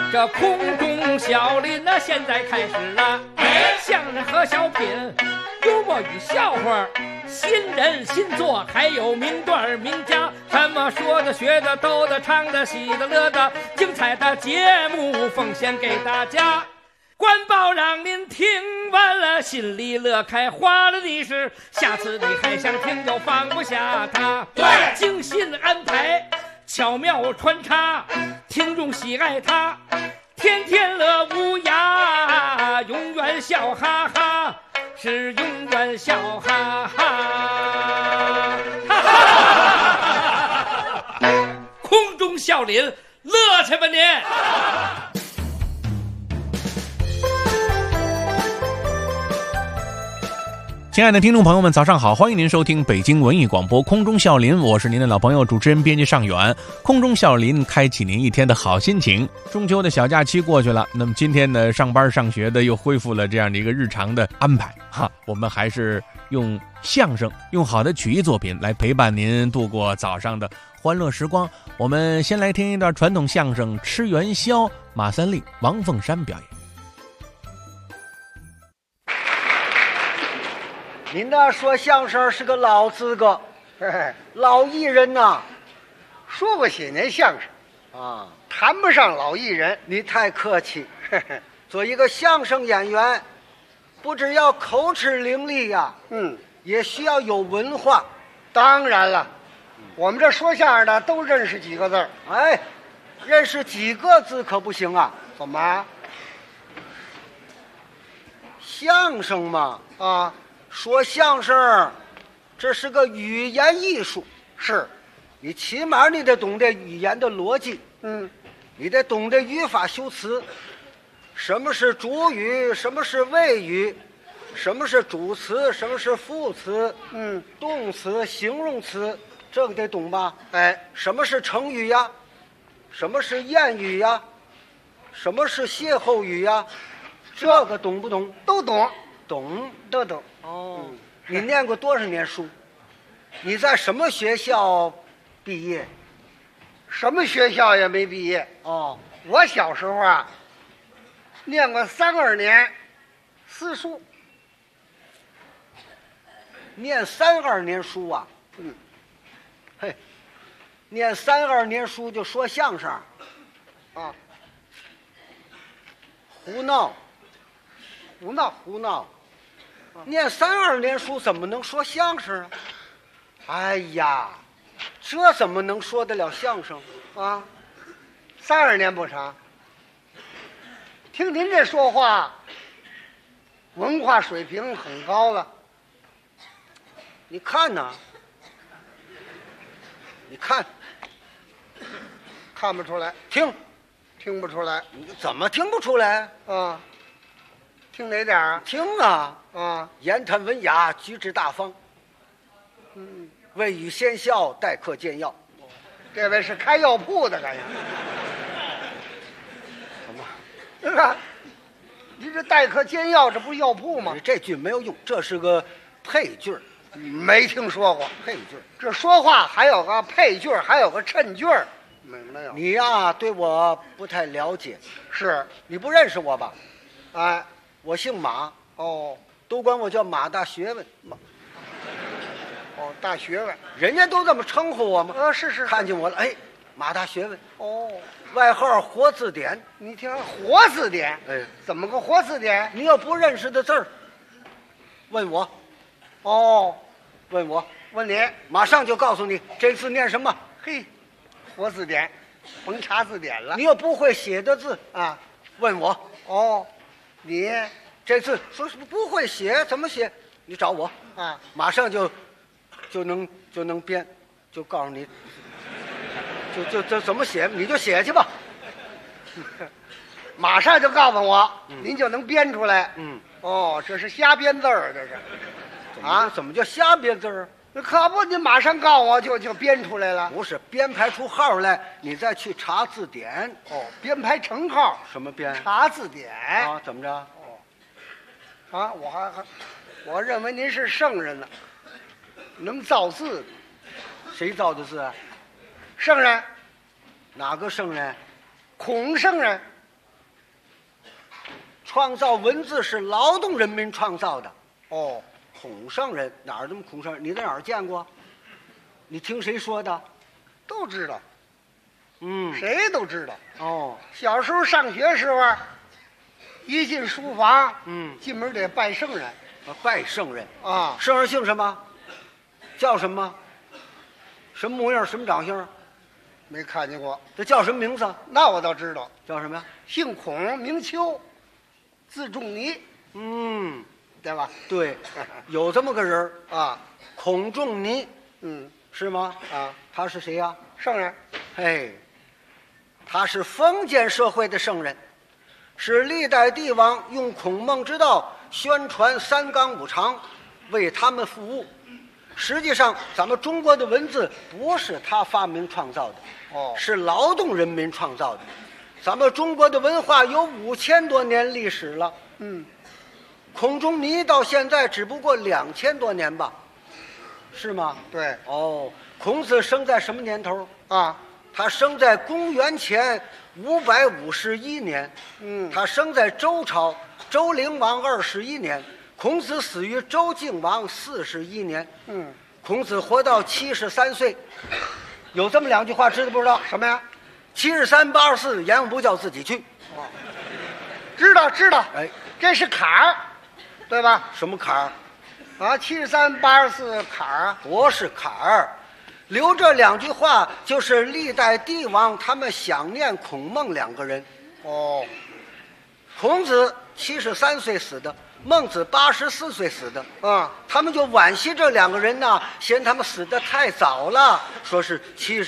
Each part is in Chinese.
这空中笑林呢，现在开始了。相声和小品，幽默与笑话，新人新作，还有名段名家，什么说的、学的、逗的、唱的、喜的、乐的，精彩的节目奉献给大家。官报让您听完了，心里乐开花了的是，下次你还想听就放不下它。对，精心安排，巧妙穿插，听众喜爱它，天天乐无涯，永远笑哈哈，是永远笑哈哈。哈哈，空中笑林，乐去吧您！ 亲爱的听众朋友们，早上好！欢迎您收听北京文艺广播空中笑林，我是您的老朋友主持人编辑尚远。空中笑林开启您一天的好心情。中秋的小假期过去了，那么今天呢，上班上学的又恢复了这样的一个日常的安排哈。我们还是用相声，用好的曲艺作品来陪伴您度过早上的欢乐时光。我们先来听一段传统相声《吃元宵》，马三立、王凤山表演。 您那说相声是个老资格，老艺人呐， 说过些年相声啊， 谈不上老艺人。 你太客气。做一个相声演员，不只要口齿伶俐呀，也需要有文化。 当然了，我们这说相声的都认识几个字儿。 哎，认识几个字可不行啊。 怎么？ 相声嘛， 啊， 说相声，这是个语言艺术。 是， 你起码你得懂得语言的逻辑，你得懂得语法修辞，什么是主语，什么是谓语，什么是主词，什么是副词，动词、形容词，这个得懂吧？ 哎， 什么是成语呀？什么是谚语呀？什么是歇后语呀？这个懂不懂？ 都懂， 都懂。哦，你念过多少年书？你在什么学校毕业？ 什么学校也没毕业。 哦， 我小时候啊，念过3、2年私塾。 念3、2年书啊？嘿，念3、2年书就说相声啊？ 胡闹！念3、2年书怎么能说相声啊？哎呀，这怎么能说得了相声啊？3、2年不成？听您这说话，文化水平很高了。 你看呐，你看不出来，听不出来。 你怎么听不出来啊？听哪点啊？ 听啊，言谈文雅，举止大方，未语先笑，待客见药。 这位是开药铺的，感觉。 什么？ 你这待客见药，这不是药铺吗？ 这句没有用，这是个配句儿。 没听说过配句儿。 这说话还有个配句儿，还有个衬句儿。没有。 你呀，对我不太了解。 是你不认识我吧？ 哎， 我姓马。 哦， 都管我叫马大学问。 哦，大学问， 人家都这么称呼我吗？ 是。 看见我了，哎，马大学问。 哦， 外号活字典。 你听活字典？ 哎， 怎么个活字典？ 你要不认识的字儿，问我。 哦， 问你，马上就告诉你这字念什么。 嘿，活字典，甭查字典了。 你要不会写的字啊， 问我。 哦，你这字说是不会写，怎么写？你找我啊， 马上就能编，就告诉你，就怎么写，你就写去吧。 马上就告诉我，您就能编出来。 哦， 这是瞎编字儿，这是。 怎么叫瞎编字儿？ 可不，你马上告诉我就编出来了。 不是编排出号来，你再去查字典。 哦，编排成号。 什么编？ 查字典啊？怎么着？ 啊，我认为您是圣人呢，能造字。 谁造的字啊？ 圣人。 哪个圣人？ 孔圣人。 创造文字是劳动人民创造的。 哦， 孔圣人哪儿这么孔圣人？你在哪儿见过？你听谁说的？ 都知道， 嗯， 谁都知道。 哦， 小时候上学时候，一进书房， 嗯， 进门得拜圣人拜圣人。 啊。 圣人姓什么？叫什么？什么模样？什么长相？ 没看见过， 这叫什么名字？ 那我倒知道， 叫什么呀？ 姓孔，名丘，字仲尼， 嗯， 对吧？ 对，有这么个人儿啊， 孔仲尼， 嗯是吗？ 啊， 他是谁呀？ 圣人。 嘿，他是封建社会的圣人，是历代帝王用孔孟之道宣传三纲五常，为他们服务。实际上，咱们中国的文字不是他发明创造的， 哦， 是劳动人民创造的。咱们中国的文化有5000多年历史了， 嗯， 孔仲尼到现在只不过2000多年吧，是吗？ 对哦，孔子生在什么年头？ 啊， 他生在公元前551年， 嗯， 他生在周朝周灵王21年，孔子死于周敬王41年， 嗯， 孔子活到73岁。有这么2句话，知道不知道？ 什么呀 73、84，阎王不叫自己去。 知道知道， 哎， 这是坎儿，对吧？ 什么坎儿？ 啊，73、84坎儿啊。 不是坎儿。留这2句话，就是历代帝王他们想念孔孟2个人。 哦， 孔子73岁死的，孟子84岁死的。 啊， 他们就惋惜这2个人呢，嫌他们死得太早了，说是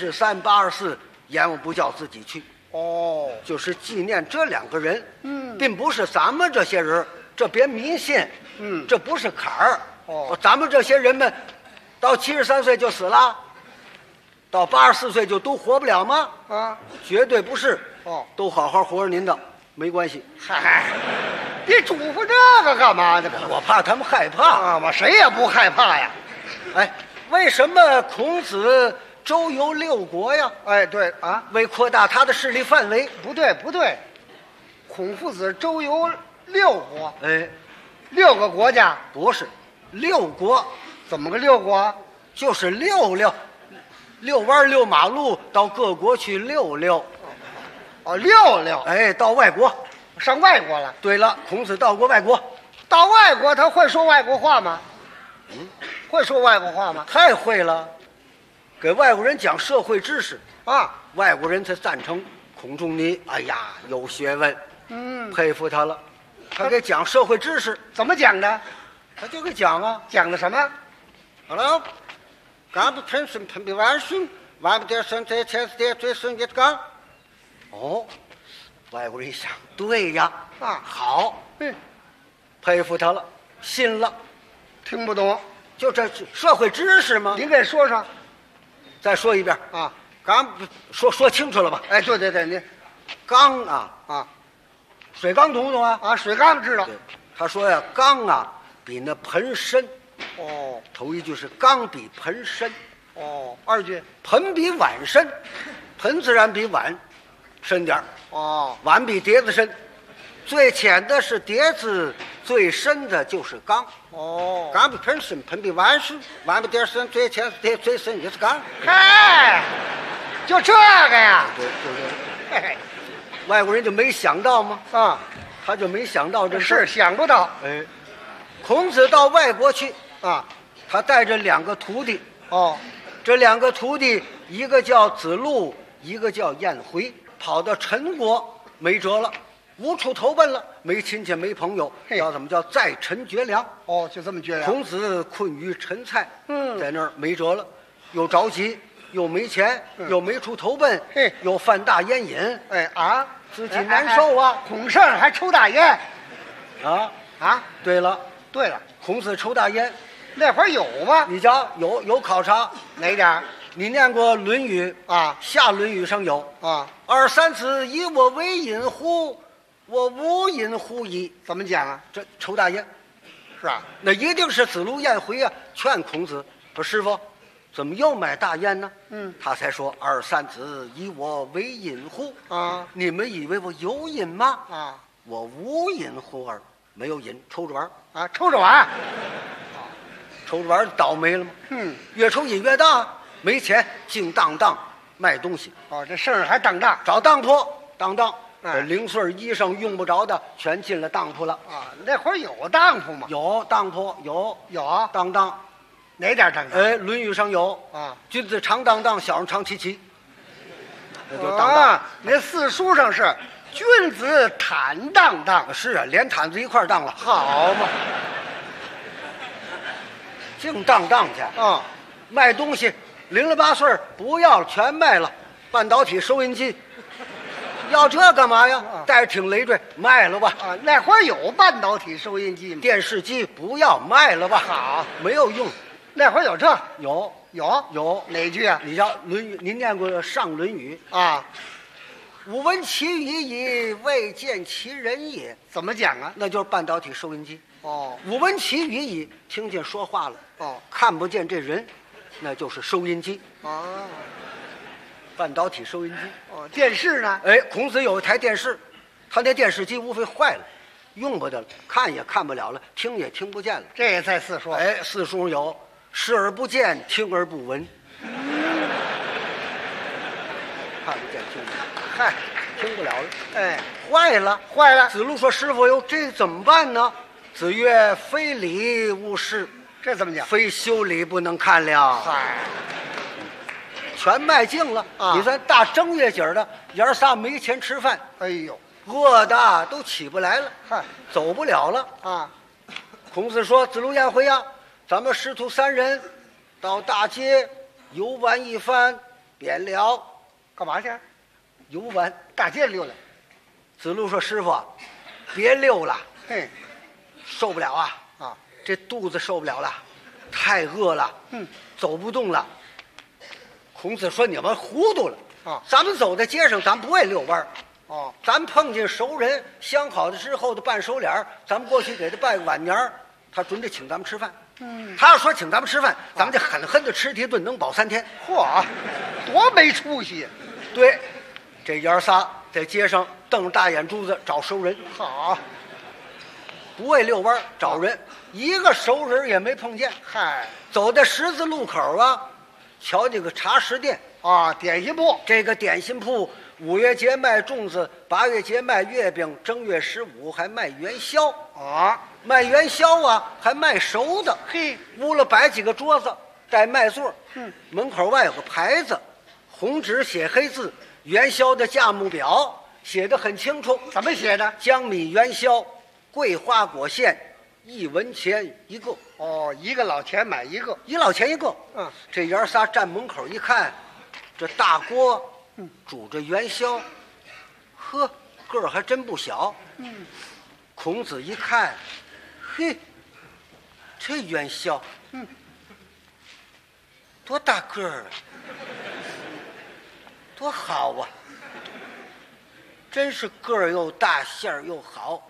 73、84，阎王不叫自己去， 哦， 就是纪念这2个人， 嗯并不是咱们这些人，这别迷信， 嗯这不是坎儿。 哦咱们这些人们，到73岁就死了，到84岁就都活不了吗？ 啊， 绝对不是， 哦， 都好好活着您的，没关系。 嗨，你嘱咐这个干嘛呢？ 我怕他们害怕。 啊，我谁也不害怕呀。 哎，为什么孔子周游6国呀？ 哎，对啊， 为扩大他的势力范围。 不对不对，孔夫子周游6国哎， ，6个国家， 不是，6国怎么个6国？ 就是溜弯溜马路，到各国去溜溜。 哦，6， 哎，到外国。 上外国了。 对了，孔子到过外国， 到外国他会说外国话吗？会说外国话吗？ 太会了，给外国人讲社会知识， 啊， 外国人才赞成孔仲尼。哎呀，有学问， 嗯， 佩服他了。他给讲社会知识， 怎么讲的？ 他就给讲啊。 讲的什么？ 好了，刚不喷水喷比万水，万不得生在前世的最深一缸。哦，外国人一想，对呀， 啊， 好， 嗯， 佩服他了，信了。 听不懂， 就这社会知识吗？ 您给说说再说一遍， 啊。 刚说清楚了吧？ 哎，对对对，您缸啊， 啊水缸懂不懂啊？ 啊，水缸知道。 对，他说呀，缸啊比那盆深。 哦头一句是缸比盆深， 哦，2句盆比碗深，盆自然比碗深点儿， 哦碗比碟子深，最浅的是碟子，最深的就是缸。 哦， 缸比盆深，盆比碗深，碗比碟深，最浅是碟，最深也是缸。 嗨，就这个呀？ 对对对， 嘿嘿外国人就没想到吗？ 啊， 他就没想到这事是儿。 想不到哎，孔子到外国去， 啊。 他带着2个徒弟， 哦这2个徒弟，一个叫子路，一个叫颜回，跑到陈国没辙了，无处投奔了，没亲戚没朋友， 嘿叫怎么叫在陈绝粮？ 哦，就这么觉得。 孔子困于陈蔡， 嗯在那儿没辙了，又着急，又没钱， 嗯又没处投奔， 嘿又犯大烟瘾， 哎啊， 自己难受啊。 孔圣还抽大烟啊， 啊？ 对了， 对了， 孔子抽大烟， 那会儿有吗？ 你瞧有考察， 哪点儿你念过《论语》 啊？ 下《论语》上有啊， “二三子以我为饮乎？我无饮乎矣。 怎么讲啊？” 这抽大烟， 是吧？ 那一定是子路、颜回啊，劝孔子说：“师傅，怎么又买大烟呢？” 嗯他才说：“二三子以我为饮乎？” 啊你们以为我有瘾吗？ 啊， 我无饮乎耳，没有饮，抽着玩儿啊，抽着玩。 抽着玩儿倒霉了吗？越抽瘾越大，没钱净当当卖东西， 哦，这事儿还当当找当铺当当， 哎零碎衣裳用不着的全进了当铺了。 啊。那会儿有当铺吗？ 有当铺有啊， 当当， 哪点当当？ 哎，《论语》上有啊， 君子常当当，小人常戚戚，那就当当。 啊，那四书上是君子坦荡荡。 是啊，连毯子一块儿当了， 好嘛。 净当当去。 啊， 卖东西零了八碎不要了，全卖了。半导体收音机，要这干嘛呀？带着挺累赘，卖了吧。 啊，那会儿有半导体收音机吗？ 电视机不要，卖了吧。 好， 没有用。 那会儿有这有哪句啊？ 你叫《论语》，您念过上《论语》？ 啊， 吾闻其语矣，未见其人也。 怎么讲啊？ 那就是半导体收音机。 哦吾闻其语矣，听见说话了， 哦看不见这人，那就是收音机， 哦半导体收音机。 哦，电视呢？ 哎，孔子有一台电视，他那电视机无非坏了，用不得了，看也看不了了，听也听不见了。 这也在四说。 哎，四书有视而不见，听而不闻，看不见听不见，嗨，听不了了， 哎， 坏了。 坏了， 子路说：“师傅哟，这怎么办呢？”子曰：“非礼勿视， 这怎么讲？ 非修理不能看了。” 嗨， 全卖净了啊你算大正月节的，爷儿仨没钱吃饭， 哎呦， 饿的都起不来了， 嗨走不了了。 啊， 孔子说：“子路、颜回呀，咱们师徒三人到大街游玩一番，便了。 干嘛去？ 游玩。 大街溜达。 子路说：“师傅，别溜了， 嘿， 受不了啊， 啊， 这肚子受不了了，太饿了，走不动了。”孔子说：“你们糊涂了啊咱们走在街上，咱不会遛弯儿哦， 咱碰见熟人，相好的之后的办熟脸儿咱们过去给他拜个晚年儿他准得请咱们吃饭。他要说请咱们吃饭，咱们就狠狠的吃他一顿，能饱3天。 嚯，多没出息！ 对，这爷儿仨在街上瞪着大眼珠子找熟人， 好， 不会遛弯儿找人，一个熟人也没碰见。 嗨， 走在十字路口啊，瞧这个茶食店， 啊，点心铺， 这个点心铺5月节卖粽子，8月节卖月饼，正月15还卖元宵。 啊， 卖元宵啊，还卖熟的。 嘿， 屋了摆几个桌子，带麦座。门口外有个牌子，红纸写黑字，元宵的价目表写得很清楚。 怎么写的？ 江米元宵，桂花果馅，1文钱一个哦，一个老钱买一个。 ，1老钱一个。这爷儿仨站门口一看，这大锅，煮着元宵，呵，个儿还真不小。孔子一看，嘿，这元宵，多大个儿啊，多好啊！真是个儿又大，馅儿又好，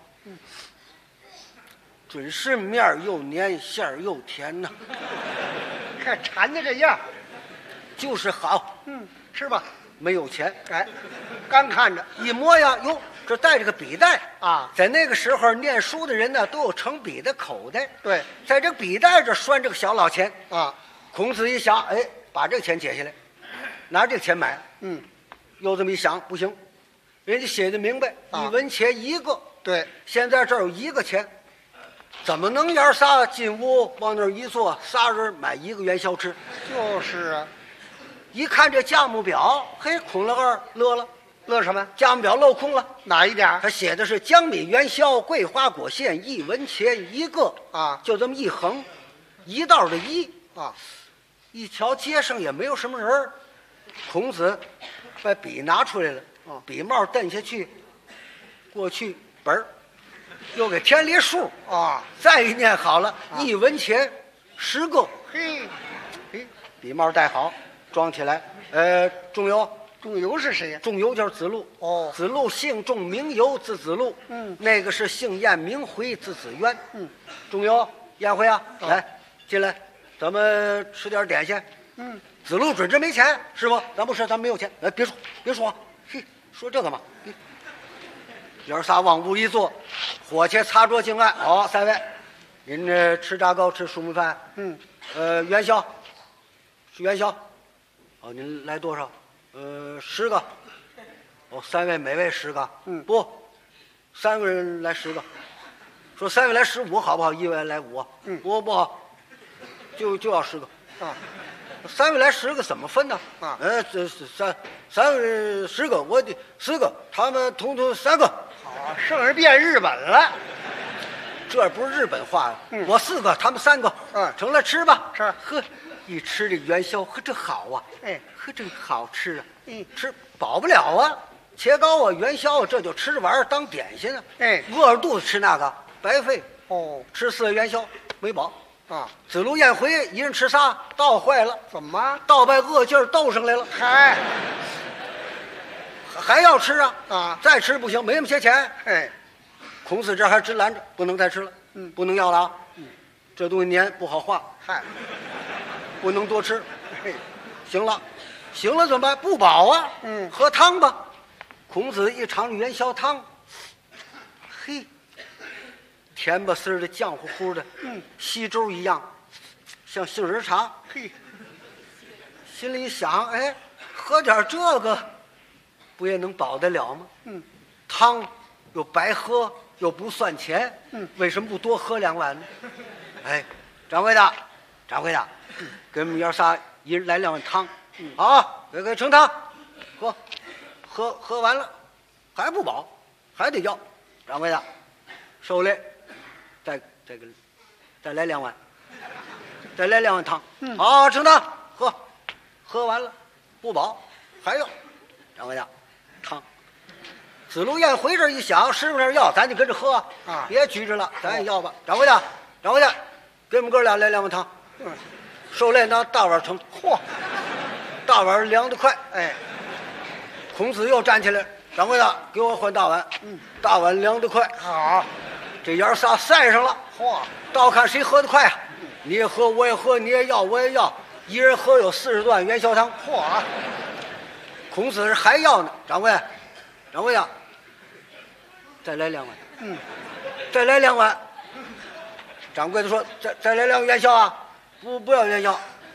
准是面儿又黏，馅儿又甜呐、 看馋的这样， 就是好。 吃吧。 没有钱， 哎，刚看着一摸呀，哟，这带着个笔袋啊， 在那个时候念书的人呢，都有盛笔的口袋。 对， 在这个笔袋这拴着个小老钱。 啊， 孔子一想，哎，把这个钱解下来，拿这个钱买。又这么一想，不行，人家写的明白，1文钱一个。 对， 现在这儿有1个钱，怎么能爷儿仨进屋往那儿一坐，仨人买1个元宵吃？ 就是啊， 一看这价目表，嘿，孔老二乐了， 乐什么？ 价目表镂空了。 哪一点儿？ 他写的是江米元宵、桂花果馅，1文钱一个啊， 就这么一横，一道的一啊， 一瞧街上也没有什么人儿，孔子把笔拿出来了，笔帽蹬下去，过去本儿，又给添了一数啊， 再一念好了，1文钱10个， 嘿， 笔帽戴好，装起来。仲由。 仲由是谁呀？ 仲由就是子路。 哦， 子路姓仲名由，字子路。那个是姓晏名回，字子渊。仲由、颜回啊，来进来，咱们吃点点心。子路准这没钱，师傅，咱不吃，咱没有钱。别说，嘿，说这干嘛？ 爷仨往屋一坐，伙计擦桌敬案。好，三位，您这吃炸糕吃熟米饭？元宵，是元宵。哦，您来多少？10个。哦，三位每位10个。不，3个人来10个。说3位来15好不好？1位来5。不好，就要10个。3位来10个怎么分呢？这是三位10个，我的4个，他们统统3个。 好，剩下变日本了。 这不是日本话，我4个，他们3个。成了，吃吧。 吃。 呵，一吃这元宵，呵，这好啊。呵，这好吃啊。吃饱不了啊，切糕啊，元宵啊，这就吃着玩意儿当点心啊。饿着肚子吃那个白费。吃4个元宵没饱。子路宴回，一人吃仨，倒坏了。 怎么？ 倒把恶劲儿斗上来了。还要吃啊？再吃不行，没那么些钱。孔子这还直拦着，不能再吃了。不能要了啊。这东西黏不好化。不能多吃。行了怎么办？不饱啊。喝汤吧。孔子一尝元宵汤，嘿，甜不丝的，酱乎乎的，稀粥一样，像杏仁茶。心里想，哎，喝点这个，不也能饱得了吗？汤又白喝，又不算钱，为什么不多喝2碗呢？哎，掌柜的，给我们爷仨一人来2碗汤。好，给盛汤，喝完了，还不饱，还得要。掌柜的，受累。再来2碗，再来2碗汤。好，盛汤，喝完了，不饱，还要。掌柜的，汤。子路宴回这一想，师傅那儿要，咱就跟着喝别拘着了，咱也要吧。掌柜的，给我们哥俩来2碗汤。受累拿大碗盛。大碗凉得快。孔子又站起来，掌柜的，给我换大碗。大碗凉得快。 好。 这爷仨赛上了。倒看谁喝得快啊！你也喝，我也喝，你也要，我也要，一人喝有40多碗元宵汤。孔子还要呢。掌柜的，再来2碗。再来2碗。掌柜的说：“再来2碗元宵啊！不要元宵，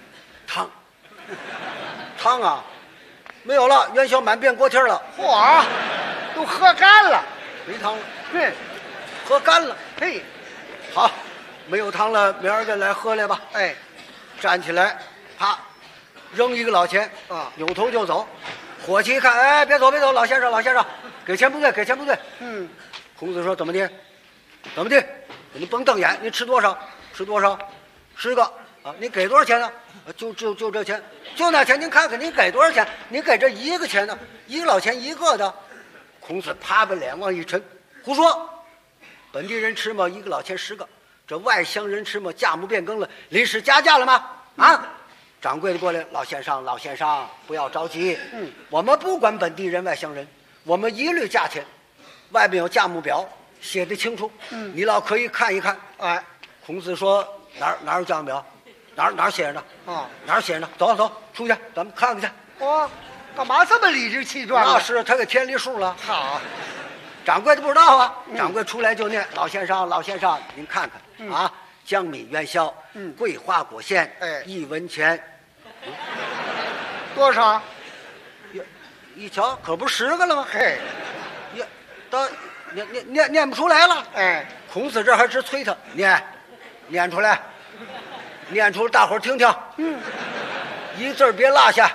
汤啊，没有了，元宵满遍锅贴了。 都喝干了， 没汤了。喝干了。好，没有汤了，明儿个来喝来吧。站起来，啪，扔1个老钱扭头就走。伙计一看，哎，别走，老先生，给钱不对。孔子说：“怎么的？你甭瞪眼，你吃多少？10个啊！你给多少钱呢？就这钱，就那钱。您看看，您给多少钱？您给这1个钱呢？1个老钱1个的。”孔子啪把脸往一沉，胡说！本地人吃嘛，1个老钱10个，这外乡人吃嘛，价目变更了，临时加价了吗？掌柜的过来，老先生，不要着急。我们不管本地人外乡人，我们一律价钱，外面有价目表写得清楚。你老可以看一看。孔子说哪有价目表？哪写着呢？哪写着呢？走出去，咱们看看去。 干嘛这么理直气壮？ 那是他给添离数了。 好， 掌柜的不知道啊。掌柜出来就念：老先生，您看看啊，江米元宵，桂花果馅，1文钱。 多少？ 一瞧，可不10个了吗？念不出来了。孔子这还直催他念出来，大伙儿听听。一字别落下。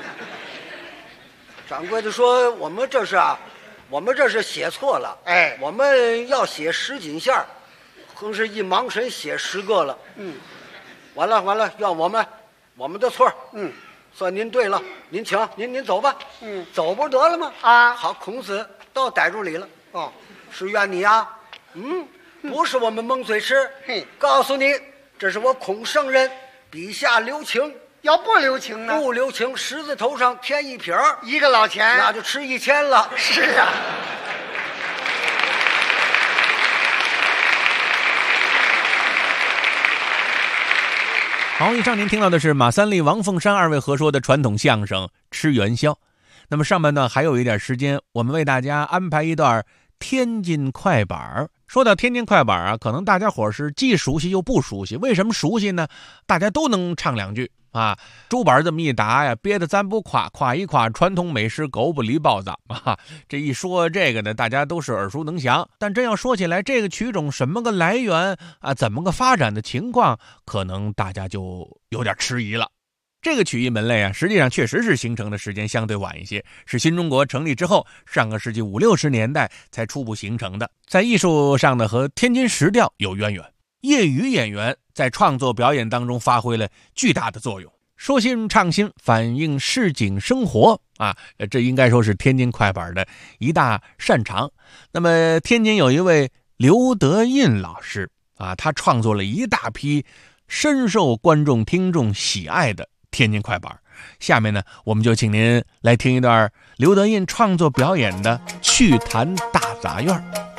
掌柜的说：“我们这是写错了。我们要写10锦线，横是一盲神写10个了。完了，要我们的错。算您对了，您请，您走吧。走不得了吗？好，孔子倒逮住理了。是怨你啊？不是我们蒙嘴吃。告诉你，这是我孔圣人笔下留情。 要不留情呢？ 不留情，狮子头上添1撇 ，1个老钱， 那就吃1000了。 是啊。 好，以上您听到的是马三立、王凤山2位合说的传统相声《吃元宵》。那么上半段还有一点时间，我们为大家安排一段天津快板。说到天津快板啊，可能大家伙是既熟悉又不熟悉。为什么熟悉呢？大家都能唱两句啊，竹板这么一打呀，别的咱不夸，夸一夸传统美食狗不理包子啊。这一说这个呢，大家都是耳熟能详。但真要说起来，这个曲种什么个来源啊，怎么个发展的情况，可能大家就有点迟疑了。这个曲艺门类啊，实际上确实是形成的时间相对晚一些，是新中国成立之后，上个世纪50、60年代才初步形成的。在艺术上呢，和天津石调有渊源。业余演员在创作表演当中发挥了巨大的作用，说新唱新，反映市井生活啊，这应该说是天津快板的一大擅长。那么天津有一位刘德印老师啊，他创作了一大批深受观众听众喜爱的天津快板。下面呢，我们就请您来听一段刘德印创作表演的《趣谈大杂院》。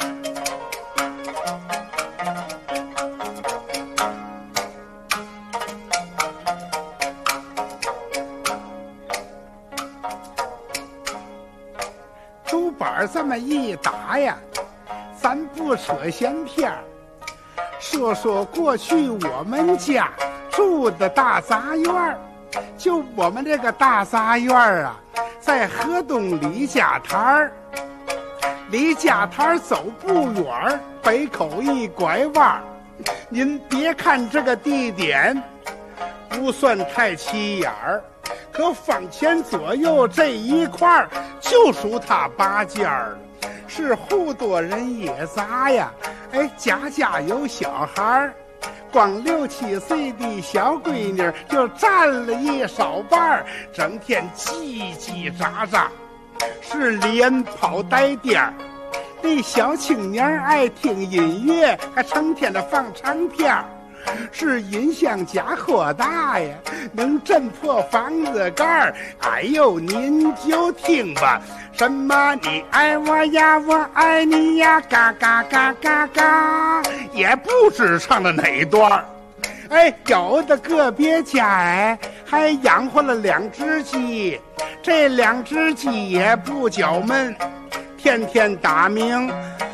竹板这么一打呀，咱不扯闲篇儿，说说过去我们家住的大杂院儿。就我们这个大杂院儿啊，在河东李家摊儿，离家摊儿走不远儿，北口一拐弯儿。您别看这个地点不算太起眼儿，可坊前左右这一块儿就属他八家儿，是户多人也杂呀。哎，家家有小孩儿。光6、7岁的小闺女就占了一少半儿，整天叽叽喳喳，是连跑带颠儿。那小青年爱听音乐，还成天的放唱片儿，是音响家扩大呀，能震破房子盖儿。哎呦，您就听吧，什么你爱我呀，我爱你呀，嘎嘎嘎嘎嘎，也不知唱的哪段儿。哎，有的个别家哎还养活了2只鸡，这2只鸡也不搅闷，天天打鸣，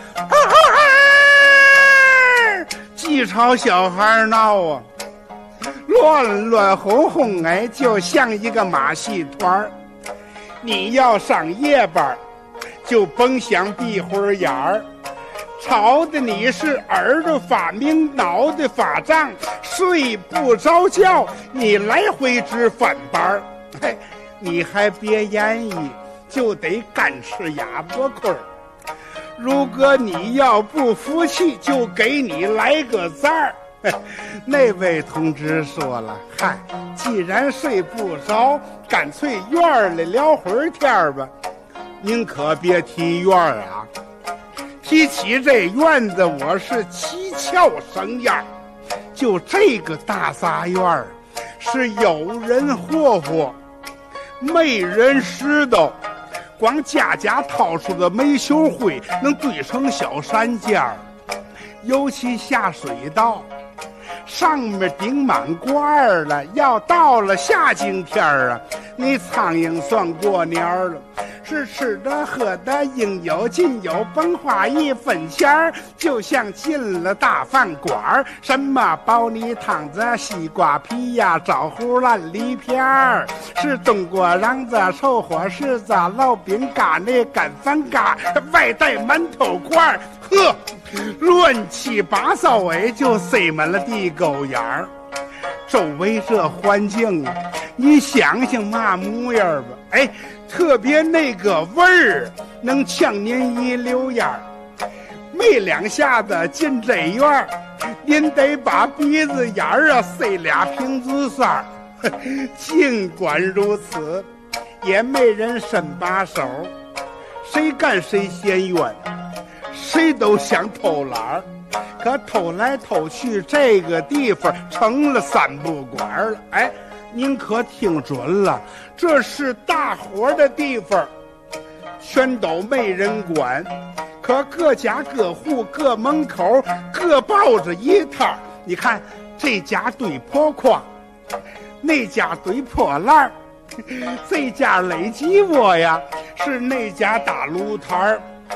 鸡吵小孩闹啊，乱乱哄哄，哎，就像一个马戏团。你要上夜班，就甭想闭会眼儿，吵得你是耳朵发明，脑袋发胀，睡不着觉，你来回直翻班。嘿，你还别言语，就得干吃哑巴亏。如果你要不服气，就给你来个赞儿。那位同志说了，嗨，既然睡不着，干脆院里聊会儿天吧。您可别提院儿啊，提起这院子，我是七窍生烟。就这个大杂院儿，是有人霍霍，没人拾掇，光家家掏出的煤球灰能堆成小山尖儿。尤其下水道上面顶满罐儿了，要到了夏景天儿啊，那苍蝇算过年了。是吃的喝的应有尽有，甭花1分钱儿，就像进了大饭馆儿。什么煲你汤子、西瓜皮呀、枣糊烂梨片儿，是冬瓜瓤子、臭火柿子、烙饼干、那干饭干，外带馒头块儿，呵，乱七八糟哎，就塞满了地沟眼儿。周围这环境啊，你想想嘛模样吧？哎，特别那个味儿，能呛您一溜烟儿。没2下子进这院儿，您得把鼻子眼儿啊塞2瓶子酸儿。尽管如此，也没人伸把手，谁干谁嫌冤，谁都想偷懒儿。可偷来偷去，这个地方成了3不管了。哎，您可听准了，这是大伙的地方，全都没人管。可各家各户各门口各抱着一摊，你看这家堆破筐，那家堆破烂，这家垒鸡窝呀，是那家打炉摊儿。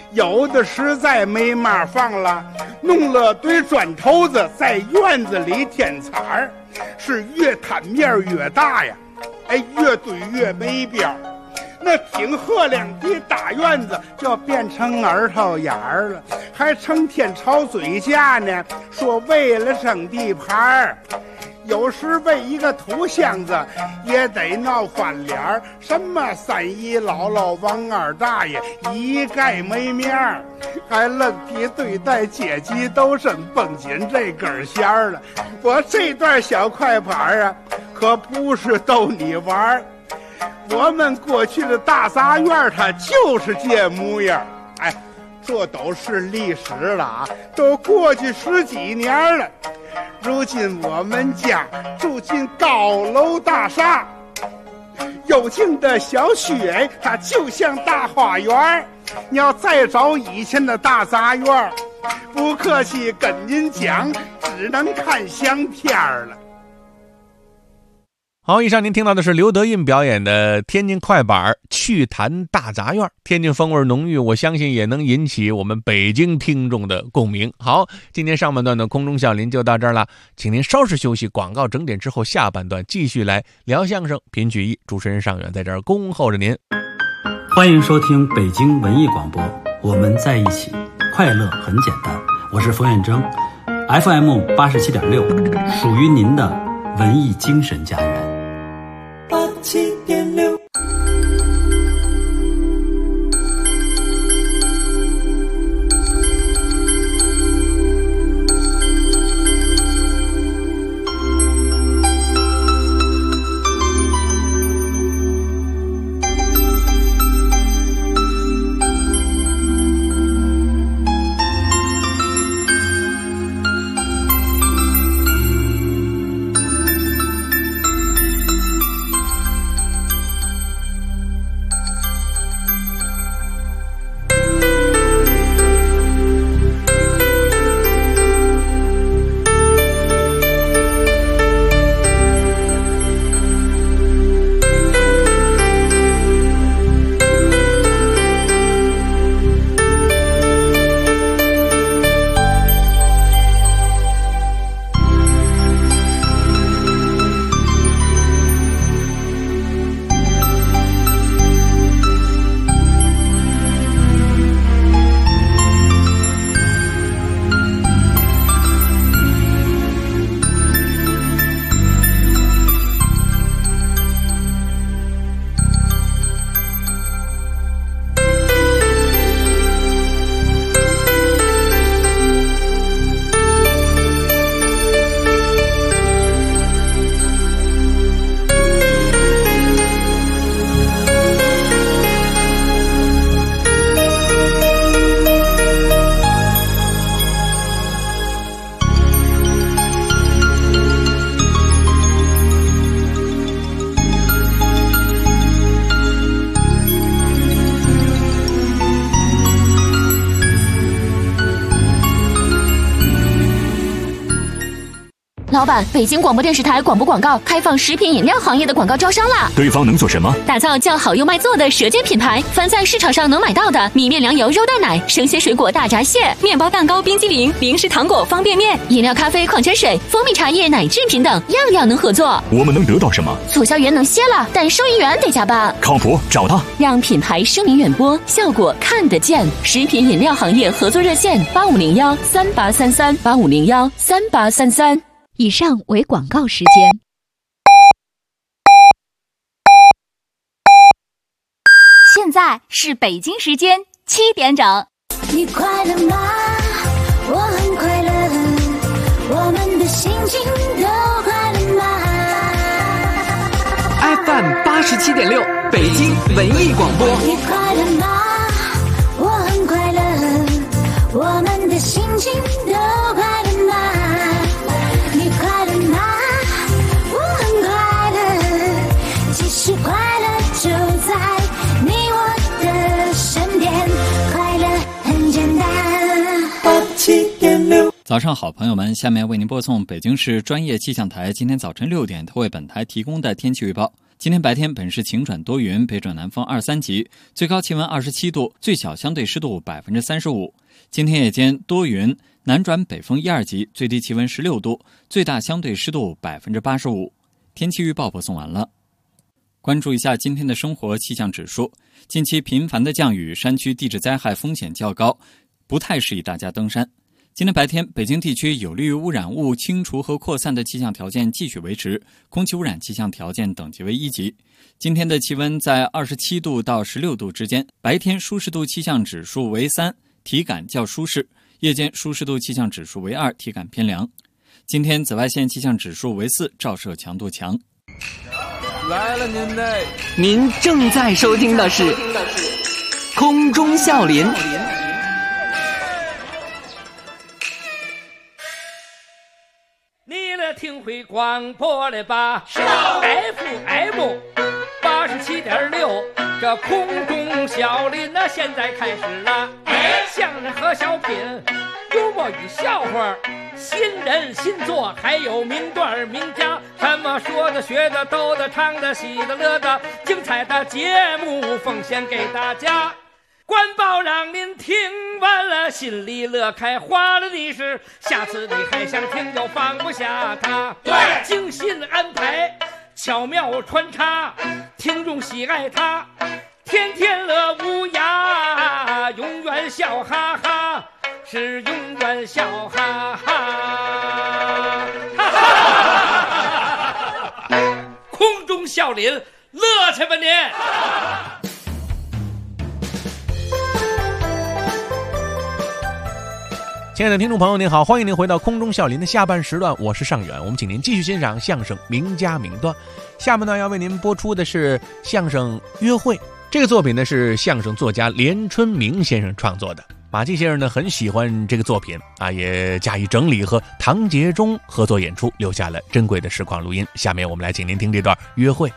有的实在没嘛放了，弄了堆砖头子在院子里添彩儿，是越摊面越大呀，哎，越堆越没边儿。那挺赫亮的大院子就变成儿头眼儿了，还成天吵嘴架呢，说为了争地盘儿。有时为一个土箱子也得闹翻脸儿，什么三姨姥姥王二大爷一概没面儿，还愣地对待阶级斗争绷紧这根弦儿了。我这段小快板啊，可不是逗你玩儿，我们过去的大杂院它就是这模样。哎，这都是历史了啊，都过去10几年了。如今我们家住进高楼大厦，幽静的小区哎，它就像大花园。你要再找以前的大杂院，不客气跟您讲，只能看相片了。 好，以上您听到的是刘德印表演的天津快板趣谈大杂院，天津风味浓郁，我相信也能引起我们北京听众的共鸣。好，今天上半段的空中笑林就到这儿了，请您稍事休息，广告整点之后，下半段继续来聊相声品曲艺，主持人尚远在这儿恭候着您。 欢迎收听北京文艺广播，我们在一起，快乐很简单，我是冯远征 FM 87.6，属于您的文艺精神家园。87.6。 老板，北京广播电视台广播广告开放食品饮料行业的广告招商啦！ 对方能做什么？ 打造叫好又卖座的舌尖品牌，凡在市场上能买到的米面粮油肉蛋奶、生鲜水果大闸蟹、面包蛋糕冰激凌、零食糖果方便面、饮料咖啡矿泉水、蜂蜜茶叶奶制品等，样样能合作。 我们能得到什么？ 促销员能歇了，但收银员得加班。 靠谱，找他， 让品牌声名远播，效果看得见。食品饮料行业合作热线8501-3833，8501-3833。 以上为广告时间。 现在是北京时间7点整。 你快乐吗？我很快乐，我们的心情都快乐吗 ？FM 87.6，北京文艺广播。 你快乐吗？我很快乐，我们的心情都快乐吗？你快乐吗？我很快乐，其实快乐就在你我的身边，快乐很简单。 87.6，早上好，朋友们，下面为您播送北京市专业气象台今天早晨6点为本台提供的天气预报。 今天白天本市晴转多云，北转南风2、3级，最高气温27度，最小相对湿度35%。今天夜间多云，南转北风1、2级，最低气温16度，最大相对湿度85%。天气预报播送完了。关注一下今天的生活气象指数，近期频繁的降雨，山区地质灾害风险较高，不太适宜大家登山。今天白天，北京地区有利于污染物清除和扩散的气象条件继续维持，空气污染气象条件等级为1级。今天的气温在27度到16度之间，白天舒适度气象指数为3，体感较舒适；夜间舒适度气象指数为2，体感偏凉。今天紫外线气象指数为4，照射强度强。 来了您正在收听的是空中笑林。 听会广播了吧？FM 87.6，这空中小林现在开始了。相声和小品，幽默与笑话，新人新作，还有名段名家，什么说的、学的、逗的、唱的、喜的、乐的，精彩的节目奉献给大家。官报让您听完了心里乐开花了的是，下次你还想听就放不下它。对，精心安排，巧妙穿插，听众喜爱它，天天乐无涯，永远笑哈哈，是永远笑哈哈。哈哈，空中笑林，乐去吧您！ 亲爱的听众朋友您好，欢迎您回到空中笑林的下半时段，我是尚远。我们请您继续欣赏相声名家名段。下半段要为您播出的是相声约会，这个作品呢是相声作家连春明先生创作的。马季先生呢很喜欢这个作品啊，也加以整理，和唐杰忠合作演出，留下了珍贵的实况录音。下面我们来请您听这段约会。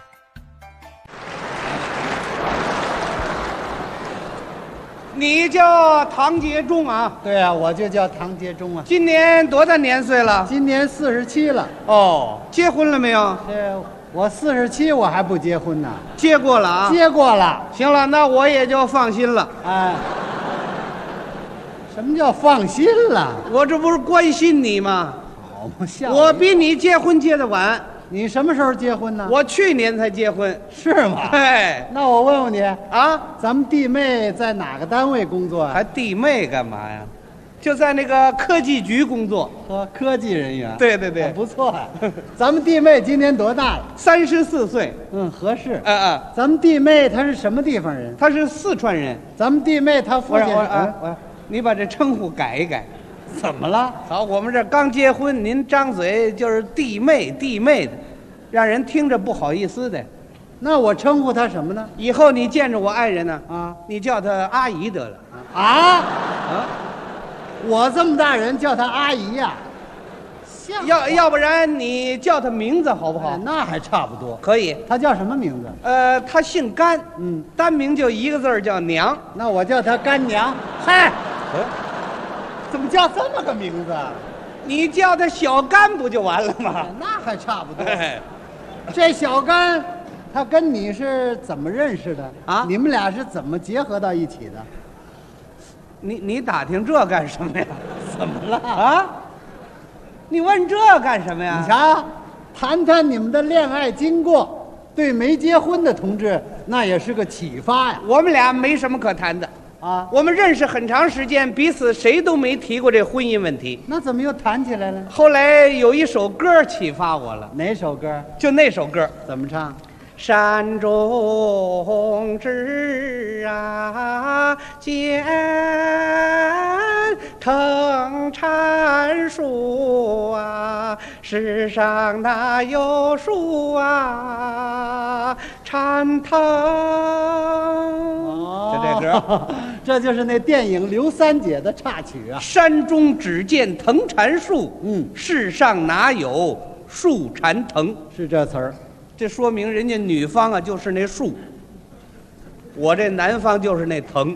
你叫唐杰忠啊？ 对啊，我就叫唐杰忠啊。 今年多大年岁了？ 今年47了。 哦，结婚了没有？ 我47，我还不结婚呢。 结过了啊？ 结过了。 行了，那我也就放心了。 哎，什么叫放心了？ 我这不是关心你吗？ 好嘛，笑。 我比你结婚结得晚。 你什么时候结婚呢？ 我去年才结婚。 是吗？ 哎， 那我问问你啊， 咱们弟妹在哪个单位工作啊？ 还弟妹干嘛呀？就在那个科技局工作。 科技人员。 对对对， 不错啊。咱们弟妹今年多大了 ？34岁。 合适。 咱们弟妹她是什么地方人？ 她是四川人。 咱们弟妹她父亲你把这称呼改一改。 怎么了？ 好，我们这刚结婚，您张嘴就是弟妹的，让人听着不好意思的。 那我称呼她什么呢？ 以后你见着我爱人呢，你叫她阿姨得了。 我这么大人叫她阿姨呀？ 要不然你叫她名字好不好？ 那还差不多。 可以。 她叫什么名字？ 她姓甘，单名就一个字叫娘。 那我叫她干娘。嗨。怎么叫这么个名字啊？ 你叫他小甘不就完了吗？ 那还差不多。这小甘，他跟你是怎么认识的啊？你们俩是怎么结合到一起的？ 你打听这干什么呀？ 怎么了啊？你问这干什么呀？ 你瞧，谈谈你们的恋爱经过，对没结婚的同志那也是个启发呀。 我们俩没什么可谈的。我们认识很长时间，彼此谁都没提过这婚姻问题。 那怎么又谈起来了？ 后来有一首歌启发我了。 哪首歌？ 就那首歌。 怎么唱？ 山中枝啊间藤缠树啊，世上哪有树啊缠藤。就这歌。 这就是那电影刘三姐的插曲啊。 山中只见藤缠树，世上哪有树缠藤。 是这词儿。 这说明人家女方啊就是那树，我这男方就是那藤。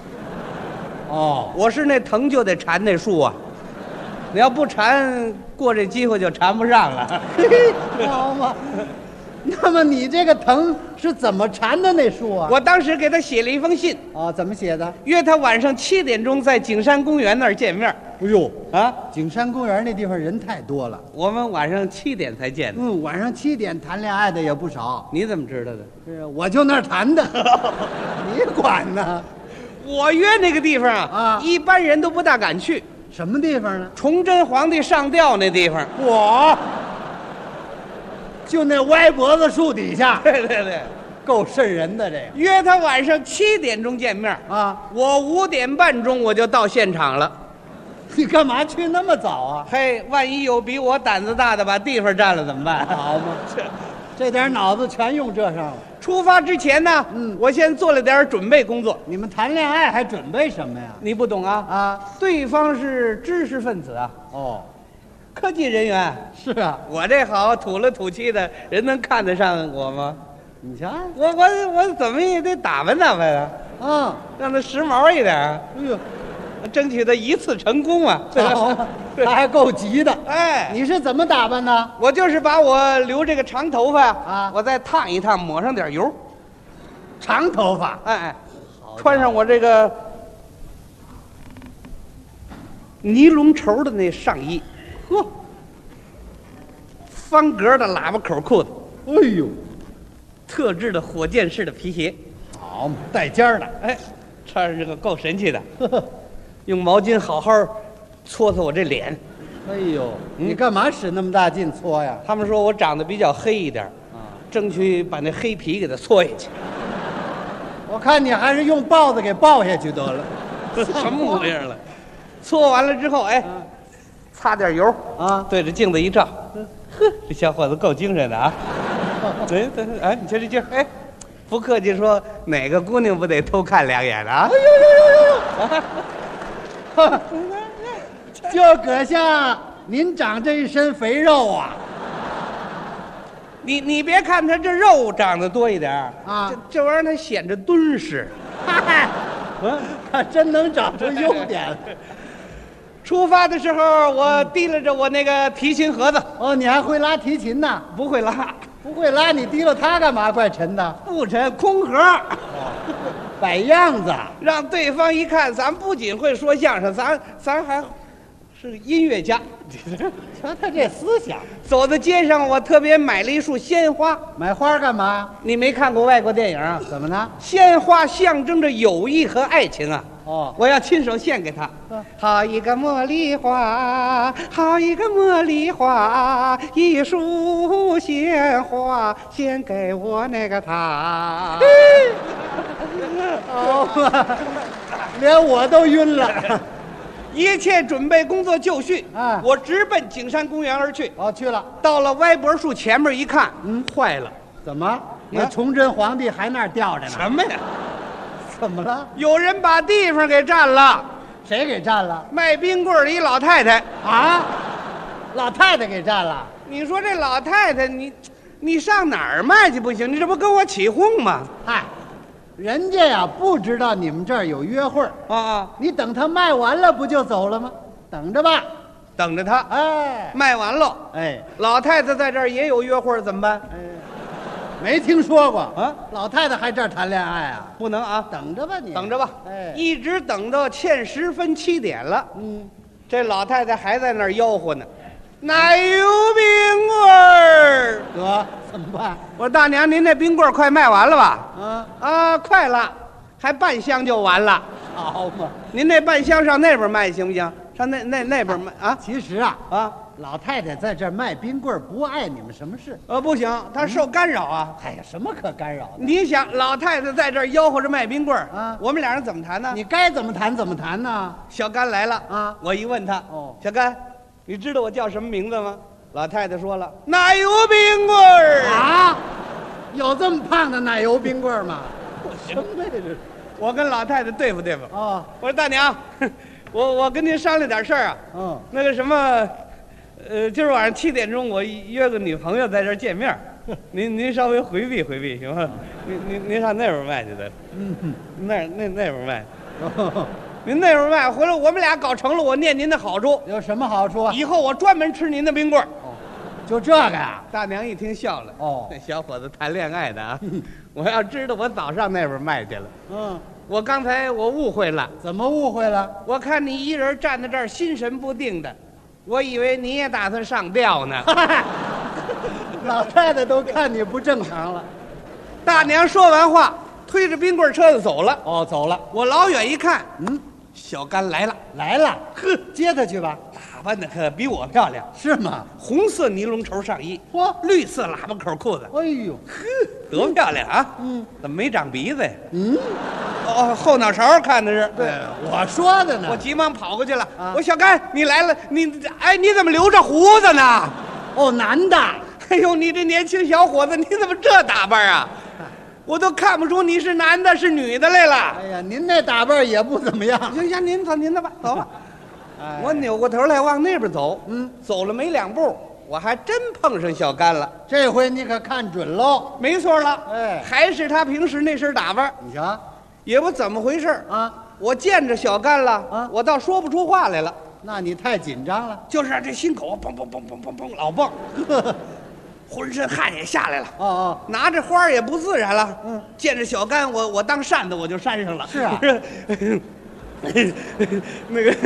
我是那藤就得缠那树啊，你要不缠，过这机会就缠不上了。 好嘛， 那么你这个藤是怎么缠的那树啊？ 我当时给他写了一封信， 哦，怎么写的？ 约他晚上7点钟在景山公园那儿见面。 哎呦啊， 景山公园那地方人太多了， 我们晚上7点才见的。 晚上7点谈恋爱的也不少。 你怎么知道的？ 是，我就那儿谈的，你管呢？ 我约那个地方啊，一般人都不大敢去。 什么地方呢？ 崇祯皇帝上吊那地方。 我就那歪脖子树底下。 对对对， 够瘆人的这个。 约他晚上7点钟见面啊， 我5点半钟我就到现场了。 你干嘛去那么早啊？ 嘿，万一有比我胆子大的把地方占了怎么办？ 好嘛，这点脑子全用这上了。 出发之前呢，我先做了点准备工作。 你们谈恋爱还准备什么呀？ 你不懂啊？ 啊， 对方是知识分子啊。 哦， 科技人员。 是啊， 我这好土了土气的，人能看得上我吗？ 你瞧， 我怎么也得打扮打扮啊，让他时髦一点。哎呦，争取他一次成功啊！ 他还够急的。 哎， 你是怎么打扮的？ 我就是把我留这个长头发啊，我再烫一烫，抹上点油。 长头发， 哎，穿上我这个尼龙绸的那上衣，呵，方格的喇叭口裤子， 哎呦， 特制的火箭式的皮鞋， 好嘛，带尖儿的， 哎，穿上这个够神气的。用毛巾好好搓搓我这脸。 哎呦，你干嘛使那么大劲搓呀？ 他们说我长得比较黑一点啊，争取把那黑皮给它搓下去。 我看你还是用刨子给刨下去得了。 什么模样了？搓完了之后，哎，擦点油啊，对着镜子一照，呵，这小伙子够精神的啊！对对，哎，你瞧这劲儿，哎，不客气说，哪个姑娘不得偷看2眼的啊？ 哎呦呦呦呦！就搁下您长这一身肥肉啊！ 你别看他这肉长得多一点啊， 这玩意儿它显着敦实。 嗨，他真能找出优点。 出发的时候，我提拉着我那个提琴盒子。 哦，你还会拉提琴呢？ 不会拉， 不会拉，你提了它干嘛？怪沉的。 不沉，空盒。 摆样子， 让对方一看，咱不仅会说相声，咱还是音乐家。 瞧他这思想。 走在街上，我特别买了一束鲜花。 买花干嘛？ 你没看过外国电影啊？ 怎么呢？ 鲜花象征着友谊和爱情啊。 哦， 我要亲手献给他。好一个茉莉花，好一个茉莉花，一束鲜花献给我那个他。 哦，连我都晕了。 一切准备工作就绪，我直奔景山公园而去。 哦，去了。 到了歪脖树前面一看，坏了， 怎么？那崇祯皇帝还那儿吊着呢？ 什么呀？ 怎么了？ 有人把地方给占了。 谁给占了？ 卖冰棍的一老太太。 啊，老太太给占了。 你说这老太太，你上哪儿卖去不行？你这不跟我起哄吗？ 嗨，人家呀不知道你们这儿有约会啊， 你等他卖完了不就走了吗？等着吧， 等着他。 哎， 卖完了， 哎， 老太太在这儿也有约会，怎么办？ 哎，没听说过啊，老太太还这儿谈恋爱啊？ 不能啊， 等着吧你， 等着吧。 哎， 一直等到欠10分7点了，这老太太还在那儿吆喝呢。奶油冰棍儿， 得怎么办？ 我说大娘，您那冰棍儿快卖完了吧？ 啊，快了，还半箱就完了。 好嘛， 您那半箱上那边卖行不行？上那边卖啊？ 其实啊，老太太在这儿卖冰棍儿不碍你们什么事。 不行，她受干扰啊。 哎呀，什么可干扰的？ 你想，老太太在这儿吆喝着卖冰棍儿啊，我们俩人怎么谈呢？ 你该怎么谈怎么谈呢？ 小甘来了啊， 我一问他， 哦， 小甘，你知道我叫什么名字吗？老太太说了，奶油冰棍儿啊，有这么胖的奶油冰棍儿吗？什么呀这是？ 我跟老太太对付对付。 哦， 我说大娘，我跟您商量点事儿啊。那个什么，今儿晚上7点钟我约个女朋友在这儿见面，您稍微回避回避行吗？您上那边卖去的。那边卖。您那边卖回来，我们俩搞成了，我念您的好处。 有什么好处啊？ 以后我专门吃您的冰棍儿。 就这个呀？ 大娘一听笑了。 哦， 那小伙子谈恋爱的啊！我要知道，我早上那边卖去了。 嗯， 我刚才我误会了。 怎么误会了？ 我看你一人站在这儿，心神不定的，我以为你也打算上吊呢。 老太太都看你不正常了。 大娘说完话，推着冰棍车就走了。 哦，走了。 我老远一看，小甘来了， 来了，呵，接他去吧。 打扮的可比我漂亮， 是吗？ 红色尼龙绸上衣， 嚯， 绿色喇叭口裤子。 哎呦， 呵，多漂亮啊！怎么没长鼻子呀？哦，后脑勺看的是。 对，我说的呢。 我急忙跑过去了。我小甘，你来了，你怎么留着胡子呢？ 哦，男的。 哎呦，你这年轻小伙子，你怎么这打扮啊？我都看不出你是男的是女的来了。 哎呀，您那打扮也不怎么样。 行，您走您的吧，走吧。我扭过头来往那边走，走了没2步，我还真碰上小甘了。 这回你可看准喽。 没错了， 哎， 还是他平时那身打扮。 你瞧， 也不怎么回事啊。 我见着小甘了啊，我倒说不出话来了。 那你太紧张了， 就是这心口蹦蹦蹦蹦蹦蹦老蹦。浑身汗也下来了，拿着花也不自然了。见着小甘，我当扇子我就扇上了。 是啊， 那个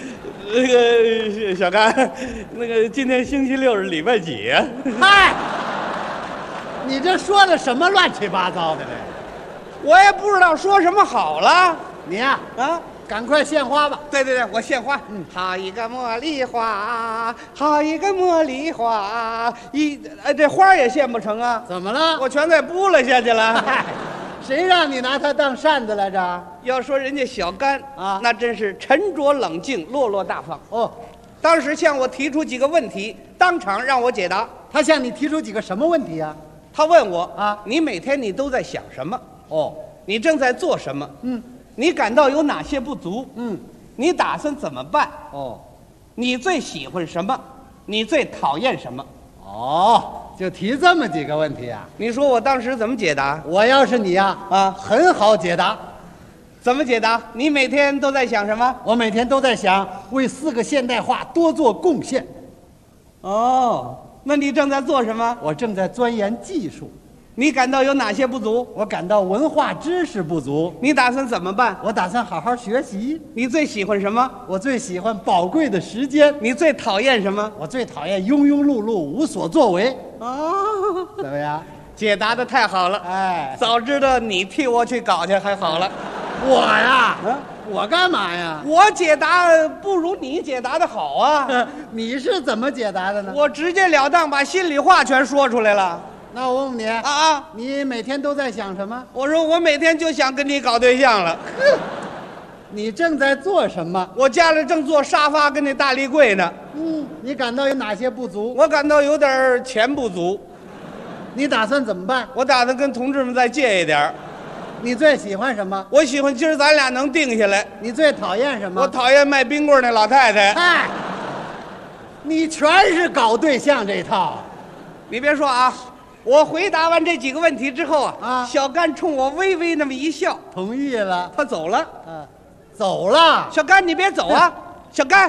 小甘，那个今天星期六是礼拜几呀？ 嗨，你这说的什么乱七八糟的这？ 我也不知道说什么好了。 你呀，赶快献花吧！ 对，我献花。好一个茉莉花，好一个茉莉花，这花也献不成啊？ 怎么了？ 我全给拨了下去了。 谁让你拿它当扇子来着？ 要说人家小甘啊，那真是沉着冷静、落落大方。 哦， 当时向我提出几个问题，当场让我解答。 他向你提出几个什么问题呀？ 他问我啊，你每天你都在想什么？ 哦， 你正在做什么？你感到有哪些不足？你打算怎么办？ 哦， 你最喜欢什么？你最讨厌什么？ 哦，就提这么几个问题啊？ 你说我当时怎么解答？ 我要是你呀，很好解答。 怎么解答？你每天都在想什么？ 我每天都在想为4个现代化多做贡献。 哦，那你正在做什么？ 我正在钻研技术。 你感到有哪些不足？ 我感到文化知识不足。 你打算怎么办？ 我打算好好学习。 你最喜欢什么？ 我最喜欢宝贵的时间。 你最讨厌什么？ 我最讨厌庸庸碌碌、无所作为。 哦， 怎么样？ 解答的太好了！ 哎， 早知道你替我去搞去还好了。 我呀，我干嘛呀？ 我解答不如你解答的好啊！ 你是怎么解答的呢？ 我直截了当把心里话全说出来了。 那我问你你每天都在想什么？ 我说我每天就想跟你搞对象了。 你正在做什么？ 我家里正做沙发跟那大立柜呢。 你感到有哪些不足？ 我感到有点钱不足。 你打算怎么办？ 我打算跟同志们再借一点。 你最喜欢什么？ 我喜欢今儿咱俩能定下来。 你最讨厌什么？ 我讨厌卖冰棍那老太太。 嗨，你全是搞对象这套。 你别说啊，我回答完这几个问题之后小甘冲我微微那么一笑， 同意了。 他走了。 走了。 小甘，你别走啊！小甘，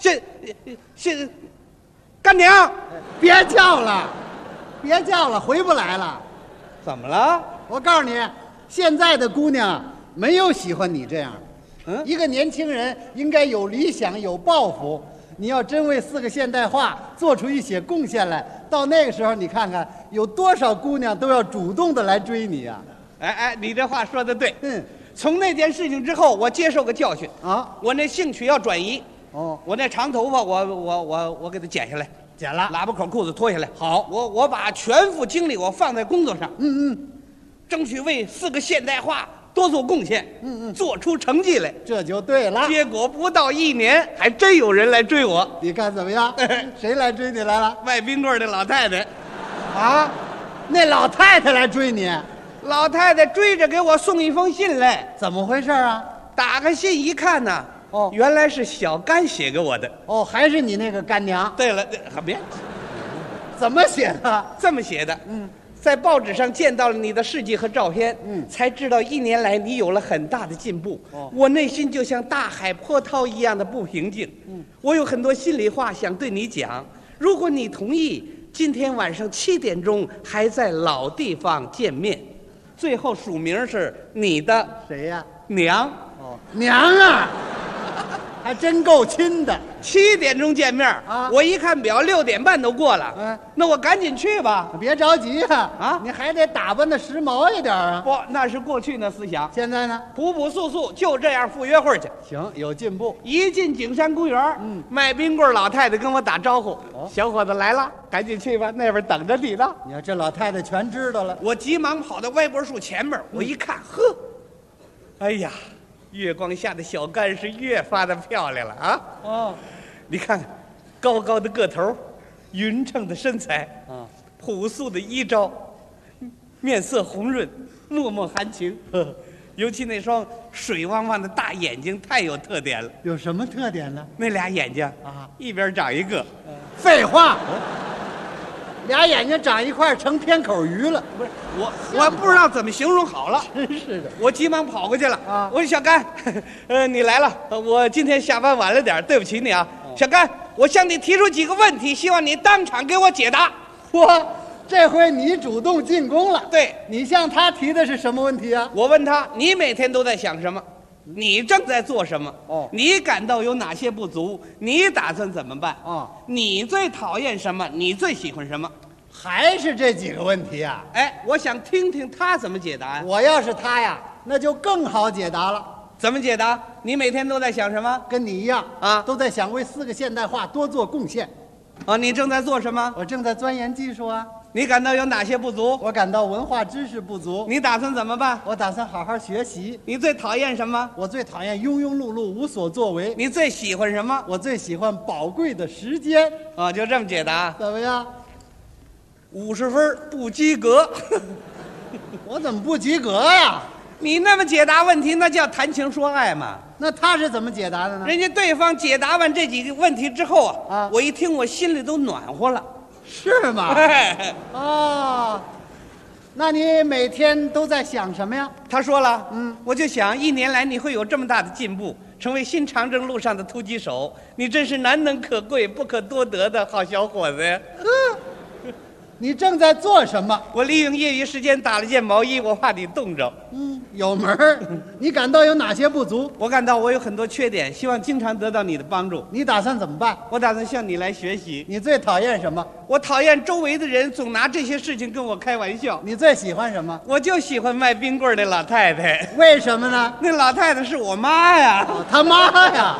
干娘， 别叫了，别叫了，回不来了。 怎么了？ 我告诉你，现在的姑娘没有喜欢你这样。一个年轻人应该有理想、有抱负。你要真为4个现代化做出一些贡献来，到那个时候，你看看有多少姑娘都要主动的来追你呀！ 你这话说的对。从那件事情之后，我接受个教训啊， 我那兴趣要转移。我那长头发，我给它剪下来， 剪了， 喇叭口裤子脱下来。 好， 我把全副精力我放在工作上。争取为4个现代化多做贡献。做出成绩来， 这就对了。 结果不到1年，还真有人来追我。 你看怎么样？谁来追你来了？ 卖冰棍的老太太。 啊，那老太太来追你？ 老太太追着给我送一封信来。 怎么回事啊？ 打开信一看呢，原来是小甘写给我的。 还是你那个干娘。 对了，别， 怎么写的？ 这么写的。在报纸上见到了你的事迹和照片，才知道1年来你有了很大的进步。我内心就像大海波涛一样的不平静。我有很多心里话想对你讲，如果你同意， 今天晚上7点钟还在老地方见面，最后署名是你的谁呀？ 娘。 哦，娘啊，还真够亲的。 7点钟见面啊！我一看表，6点半都过了。那我赶紧去吧。 别着急啊！你还得打扮的时髦一点啊。 不，那是过去那思想。 现在呢， 朴朴素素，就这样赴约会去。 行，有进步。 一进景山公园，卖冰棍老太太跟我打招呼：“小伙子来了，赶紧去吧，那边等着你呢。” 你看这老太太全知道了。 我急忙跑到歪脖树前面，我一看，呵，哎呀！月光下的小干是越发的漂亮了啊！哦，你看看，高高的个头，匀称的身材，朴素的衣着，面色红润，脉脉含情。尤其那双水汪汪的大眼睛太有特点了。 有什么特点呢？ 那俩眼睛啊，一边长一个。 废话。俩眼睛长一块成偏口鱼了， 不是我不知道怎么形容好了， 真是的。 我急忙跑过去了啊！我说小甘，你来了，我今天下班晚了点，对不起你啊，小甘，我向你提出几个问题，希望你当场给我解答。 这回你主动进攻了。 对， 你向他提的是什么问题啊？ 我问他，你每天都在想什么？你正在做什么？你感到有哪些不足？你打算怎么办？你最讨厌什么？你最喜欢什么？ 还是这几个问题啊？ 哎，我想听听他怎么解答呀。 我要是他呀，那就更好解答了。 怎么解答？你每天都在想什么？ 跟你一样啊，都在想为4个现代化多做贡献。 你正在做什么？ 我正在钻研技术啊。 你感到有哪些不足？ 我感到文化知识不足。 你打算怎么办？ 我打算好好学习。 你最讨厌什么？ 我最讨厌庸庸碌碌无所作为。 你最喜欢什么？ 我最喜欢宝贵的时间。 就这么解答？ 怎么样 ？50分不及格。 我怎么不及格呀？ 你那么解答问题，那叫谈情说爱嘛。 那他是怎么解答的呢？ 人家对方解答完这几个问题之后啊，我一听我心里都暖和了。 是吗？那你每天都在想什么呀？ 他说了，我就想1年来你会有这么大的进步，成为新长征路上的突击手，你真是难能可贵、不可多得的好小伙子呀。 你正在做什么？ 我利用业余时间打了件毛衣，我怕你冻着。 有门儿。你感到有哪些不足？ 我感到我有很多缺点，希望经常得到你的帮助。 你打算怎么办？ 我打算向你来学习。 你最讨厌什么？ 我讨厌周围的人总拿这些事情跟我开玩笑。 你最喜欢什么？ 我就喜欢卖冰棍的老太太。 为什么呢？ 那老太太是我妈呀。 他妈呀。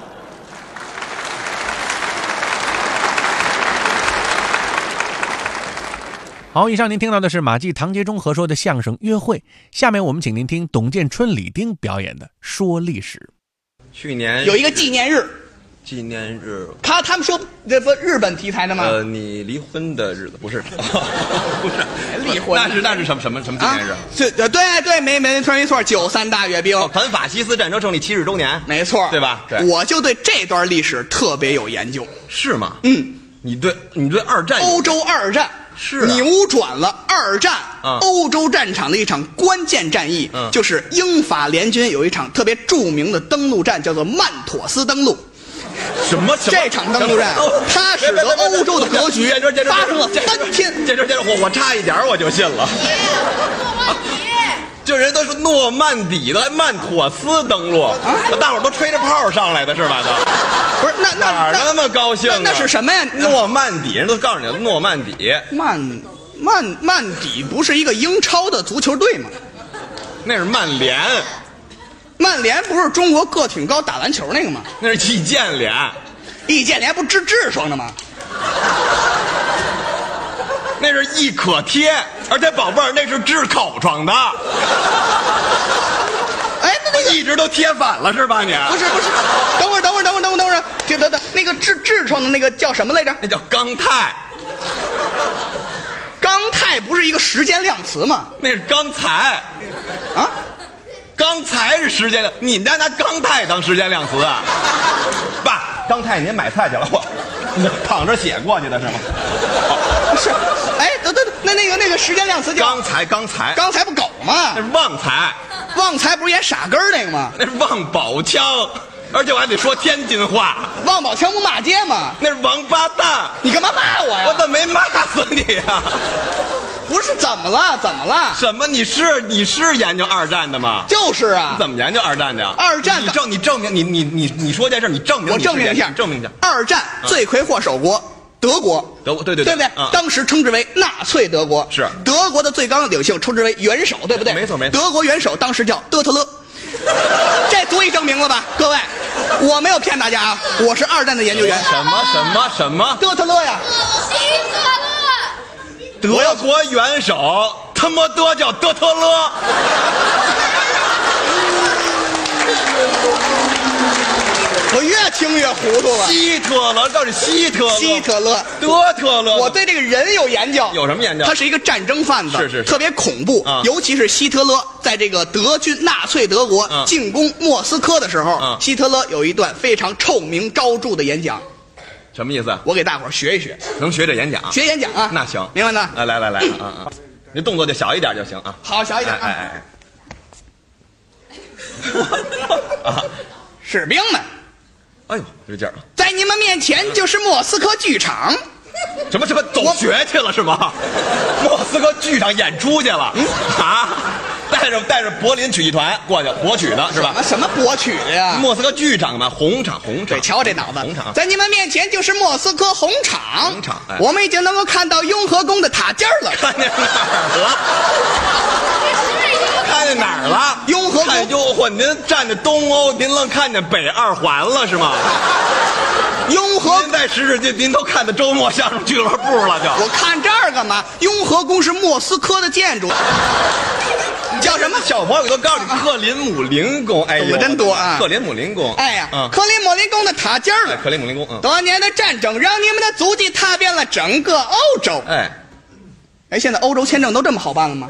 好，以上您听到的是马季、唐杰忠合说的相声《约会》，下面我们请您听董建春、李丁表演的《说历史》。 去年有一个纪念日，他们说这不日本题材的吗？ 你离婚的日子不是？ 不是离婚， 那是什么纪念日？ 对，没错，93大阅兵， 反法西斯战争胜利70周年， 没错， 对吧？对， 我就对这段历史特别有研究。 是吗？你对二战， 欧洲二战。 是扭转了二战欧洲战场的一场关键战役，就是英法联军有一场特别著名的登陆战，叫做曼妥斯登陆。 什么？ 这场登陆战，它使得欧洲的格局发生了翻天。 我差一点我就信了。就人都说诺曼底的曼妥斯登陆，大伙儿都吹着炮上来的是吧？ 不是， 哪那么高兴啊？ 那是什么呀？ 诺曼底，人都告诉你了，诺曼底。 曼底不是一个英超的足球队吗？ 那是曼联。 曼联不是中国个挺高打篮球那个吗？ 那是易建联。 易建联不是痔疮的吗？ 那是易可贴，而且宝贝儿，那是治口疮的。 哎，那一直都贴反了是吧你？ 不是，等会儿，等，那个痔疮的那个叫什么来着？ 那叫钢泰。 钢泰不是一个时间量词吗？ 那是钢材。啊？钢材是时间量，你们家拿钢泰当时间量词啊？爸，钢泰您买菜去了，我淌着血过去的是吗？ 是，哎，等，那个时间量词叫钢材不狗吗？ 那是旺财， 旺财不是演傻根儿那个吗？ 那是旺宝枪， 而且我还得说天津话。 王宝强不骂街吗？ 那是王八蛋！ 你干嘛骂我呀？ 我怎么没骂死你呀？ 不是怎么了？怎么了？ 什么？你是研究二战的吗？ 就是啊。 你怎么研究二战的呀？ 二战你证明你说这事儿，你证明我证明一下， 证明一下。 二战罪魁祸首国德国， 对不对？ 当时称之为纳粹德国， 是德国的最高领袖称之为元首，对不对？ 没错。 德国元首当时叫德特勒，这足以证明了吧？各位，我没有骗大家啊，我是二战的研究员。 什么？ 德特勒呀， 德国元首他妈的叫德特勒。 我越听越糊涂了。 希特勒，倒是希特勒，德特勒。 我对这个人有研究。 有什么研究？ 他是一个战争犯子， 是特别恐怖。尤其是希特勒在这个德军纳粹德国进攻莫斯科的时候，希特勒有一段非常臭名昭著的演讲。 什么意思？ 我给大伙儿学一学。 能学这演讲？ 学演讲啊？ 那行， 明白呢？ 来，你动作就小一点就行啊。 好，小一点。士兵们， 哎呦，这劲儿！ 在你们面前就是莫斯科剧场。 什么走学去了是吗？莫斯科剧场演出去了？带着柏林曲艺团过去博曲的是吧？ 什么博曲的呀？ 莫斯科剧场嘛，红场。 对，瞧我这脑子。 红场， 在你们面前就是莫斯科红场。我们已经能够看到雍和宫的塔尖了。 看见哪儿了？看见哪儿了？ 雍和宫。 哟嚯，您站在东欧，您愣看见北二环了是吗？ 雍和， 您在时您都看到周末相声俱乐部了就。 我看这儿干嘛？雍和宫是莫斯科的建筑。你叫什么？ 小朋友都告诉你克林姆林宫。哎呦， 真多啊！ 克林姆林宫。 哎呀，克林姆林宫的塔尖了。 克林姆林宫。 多年的战争让你们的足迹踏遍了整个欧洲。现在欧洲签证都这么好办了吗？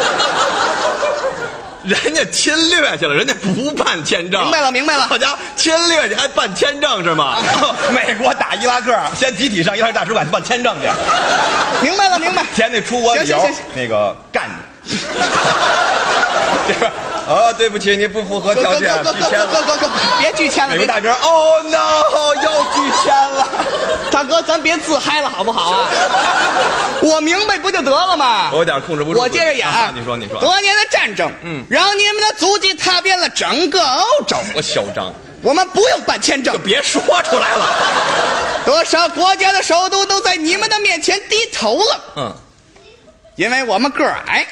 人家侵略去了，人家不办签证。 明白了。 好家伙，侵略去还办签证是吗？美国打伊拉克，先集体上伊拉克大使馆办签证去。 明白了。 填那出国旅游那个干你。这边对不起，你不符合条件，拒签了。 哥，别拒签了。 美国大兵，Oh no， 又拒签了。 大哥，咱别自嗨了好不好啊？我明白不就得了吗？ 我有点控制不住。 我接着演。 你说。 多年的战争，让你们的足迹踏遍了整个欧洲。 我嚣张。 我们不用办签证。 别说出来了。 多少国家的首都都在你们的面前低头了。因为我们个儿矮。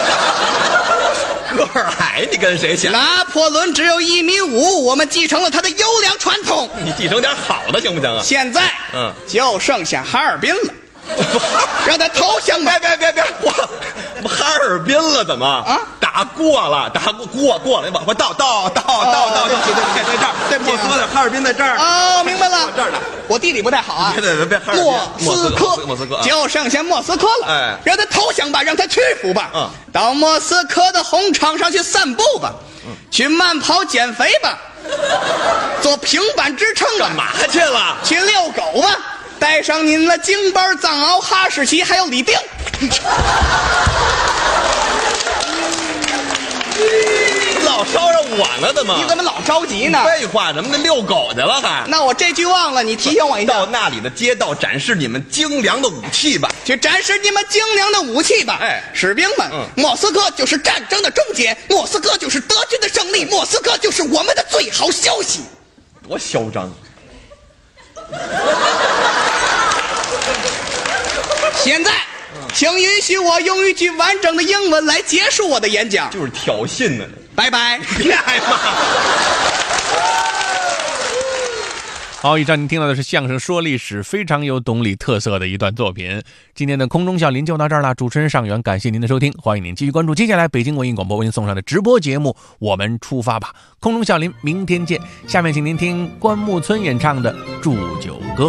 个儿矮，你跟谁抢？ 拿破仑只有1.5米，我们继承了他的优良传统。 你继承点好的行不行啊？ 现在，就剩下哈尔滨了，让他投降吧。 别，我哈尔滨了怎么啊？打过了，过了，我到，在这儿，在莫斯科的哈尔滨在这儿。 哦，明白了， 这儿呢。 我地理不太好啊。 别， 莫斯科，就剩下莫斯科了。让他投降吧，让他屈服吧。到莫斯科的红场上去散步吧，去慢跑减肥吧，做平板支撑吧。 干嘛去了？ 去遛狗吧，带上您的京班、藏獒、哈士奇，还有李丁。 老捎上我了的吗？ 你怎么老着急呢？ 废话，怎么那遛狗去了还？ 那我这句忘了，你提醒我一下。 到那里的街道展示你们精良的武器吧， 去展示你们精良的武器吧。士兵们，莫斯科就是战争的终结，莫斯科就是德军的胜利，莫斯科就是我们的最好消息。 多嚣张！ 现在，请允许我用一句完整的英文来结束我的演讲。 就是挑衅呢。 拜拜！ 别挨骂。 好，以上您听到的是相声说历史，非常有懂理特色的一段作品。今天的空中笑林就到这儿了，主持人尚远，感谢您的收听，欢迎您继续关注接下来北京文艺广播为您送上的直播节目，我们出发吧！空中笑林，明天见。下面请您听关牧村演唱的《祝酒歌》。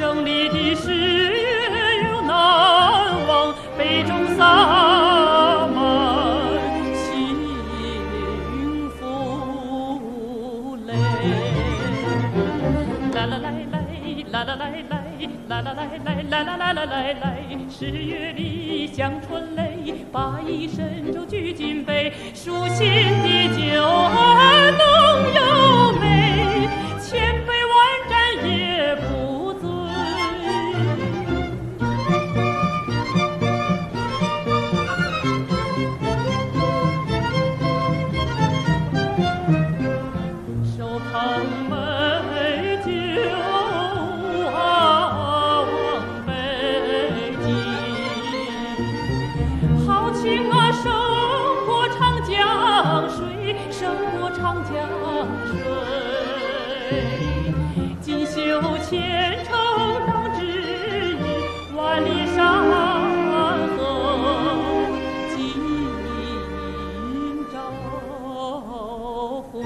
胜利的誓约永难忘，杯中洒满啦啦来来啦啦啦啦来来，10月里香春雷，把一身酒举金杯，舒心的酒儿浓又美，千杯万盏也不醉。手捧美酒啊往北京，豪情啊胜过长江水，胜过长江水。锦绣前程当指引，万里山河尽朝晖。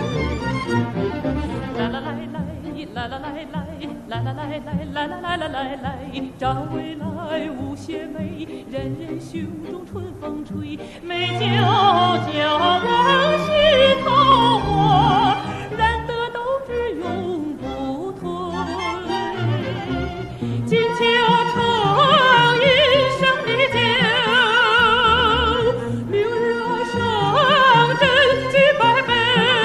啦啦来来，啦啦来来，啦啦来来，啦啦来来来来，朝未来无邪美，人人胸中春风吹，美酒浇人心桃花，燃得斗志永不退。金秋成一生的酒，明日上阵举百杯。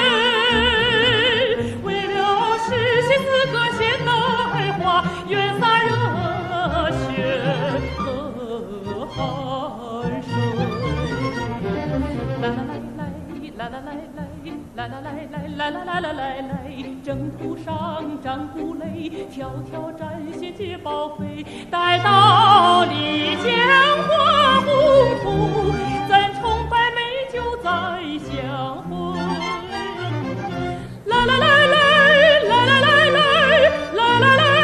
愿洒热血和汗水。啦啦来来，啦啦来来，啦啦来来，啦啦啦啦来来，征途上战鼓擂，条条战线皆报废。待到丽江花红土，咱崇拜美酒再相会。啦啦来来，啦啦来来，啦啦来。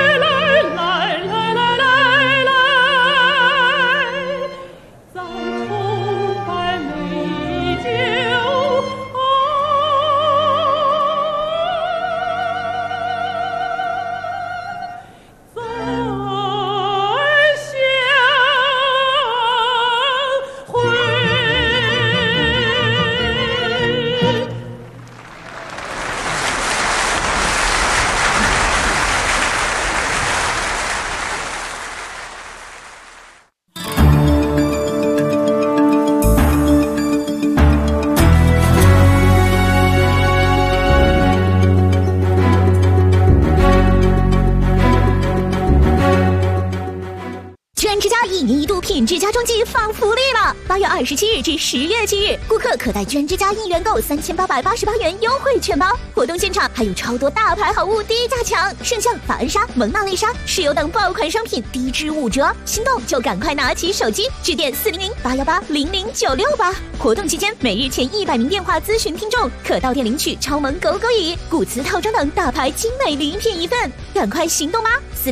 品质家装季放福利了！8月27日至10月7日，顾客可带居然之家1元购3888元优惠券包。活动现场还有超多大牌好物低价抢，圣象、法恩莎、蒙娜丽莎、石油等爆款商品低至5折，心动就赶快拿起手机致电400-818-00968。活动期间，每日前100名电话咨询听众可到店领取超萌狗狗椅、古瓷套装等大牌精美礼品一份，赶快行动吧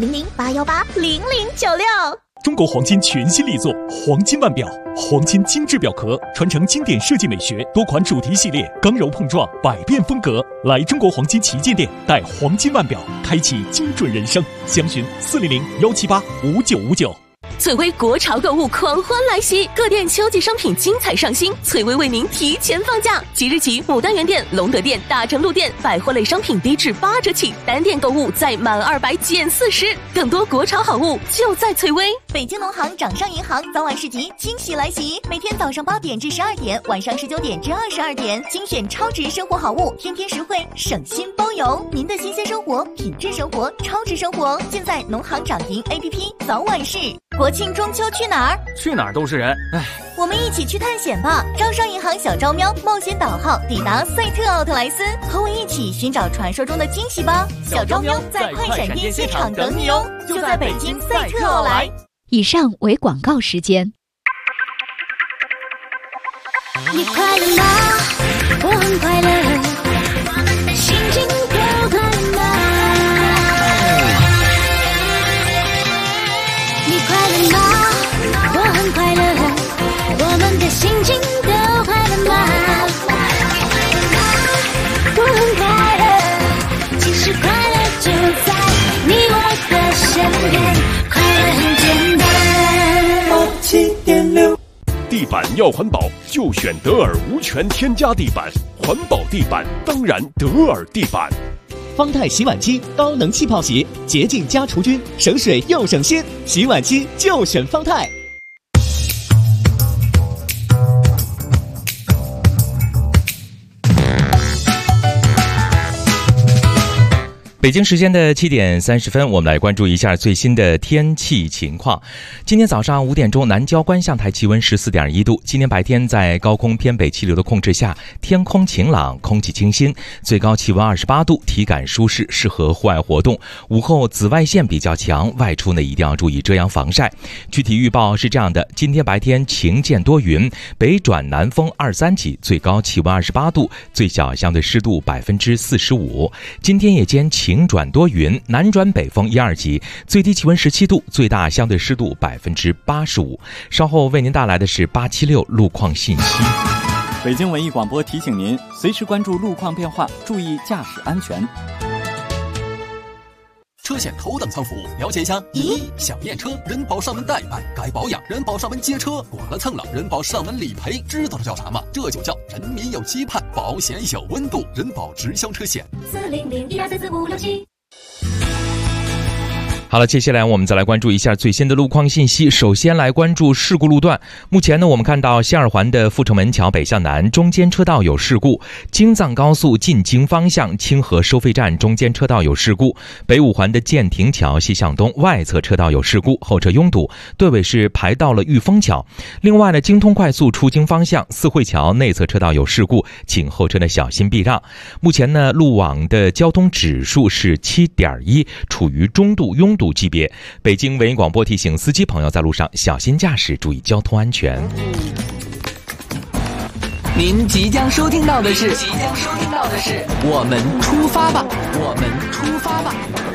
！400-818-0096。 中国黄金全新力作黄金腕表，黄金精致表壳，传承经典设计美学，多款主题系列，刚柔碰撞，百变风格。来中国黄金旗舰店，带黄金腕表，开启精准人生。详询400-178-5959。 翠微国潮购物狂欢来袭，各店秋季商品精彩上新，翠微为您提前放假。即日起，牡丹园店、隆德店、大成路店百货类商品低至8折起，单店购物再满200减40，更多国潮好物就在翠微。 北京农行掌上银行早晚市集惊喜来袭，每天早上8点至12点，晚上19点至22点，精选超值生活好物，天天实惠，省心包邮。您的新鲜生活、品质生活、超值生活，尽在农行掌银 APP 早晚市。国庆中秋去哪儿？ 去哪儿都是人，唉。 我们一起去探险吧！招商银行小招喵冒险岛号抵达赛特奥特莱斯，和我一起寻找传说中的惊喜吧！小招喵在快闪店现场等你哦，就在北京赛特奥莱。 以上为广告时间。 你快乐吗？我很快乐，心情都快乐吗？你快乐吗？我很快乐，我们的心情都快乐吗？我很快乐，其实快乐就在你我的身边，快乐很简单。87.6， 地板要环保，就选德尔无醛添加地板，环保地板当然德尔地板。 方太洗碗机高能气泡洗，洁净加除菌，省水又省心，洗碗机就选方太。 北京时间的7点30分，我们来关注一下最新的天气情况。今天早上5点钟，南郊观象台气温14.1度。今天白天在高空偏北气流的控制下，天空晴朗，空气清新，最高气温28度，体感舒适，适合户外活动。午后紫外线比较强，外出呢一定要注意遮阳防晒。具体预报是这样的：今天白天晴间多云，北转南风2、3级，最高气温28度，最小相对湿度45%。今天夜间晴转多云，南转北风1、2级，最低气温17度，最大相对湿度85%。稍后为您带来的是876路况信息。 北京文艺广播提醒您，随时关注路况变化，注意驾驶安全。 车险头等舱服务，了解一下。1. 想验车，人保上门代办；该保养，人保上门接车；剐了蹭了，人保上门理赔。知道这叫啥吗？这就叫人民有期盼，保险有温度。人保直销车险。400-1244567。 好了，接下来我们再来关注一下最新的路况信息。首先来关注事故路段。目前呢，我们看到西二环的阜成门桥北向南中间车道有事故，京藏高速进京方向清河收费站中间车道有事故，北五环的建亭桥西向东外侧车道有事故，后车拥堵，队尾是排到了玉峰桥。另外呢，京通快速出京方向四惠桥内侧车道有事故，请后车呢小心避让。目前呢，路网的交通指数是7.1，处于中度拥堵级别。北京文艺广播提醒司机朋友在路上小心驾驶，注意交通安全。 您即将收听到的是我们出发吧，我们出发吧。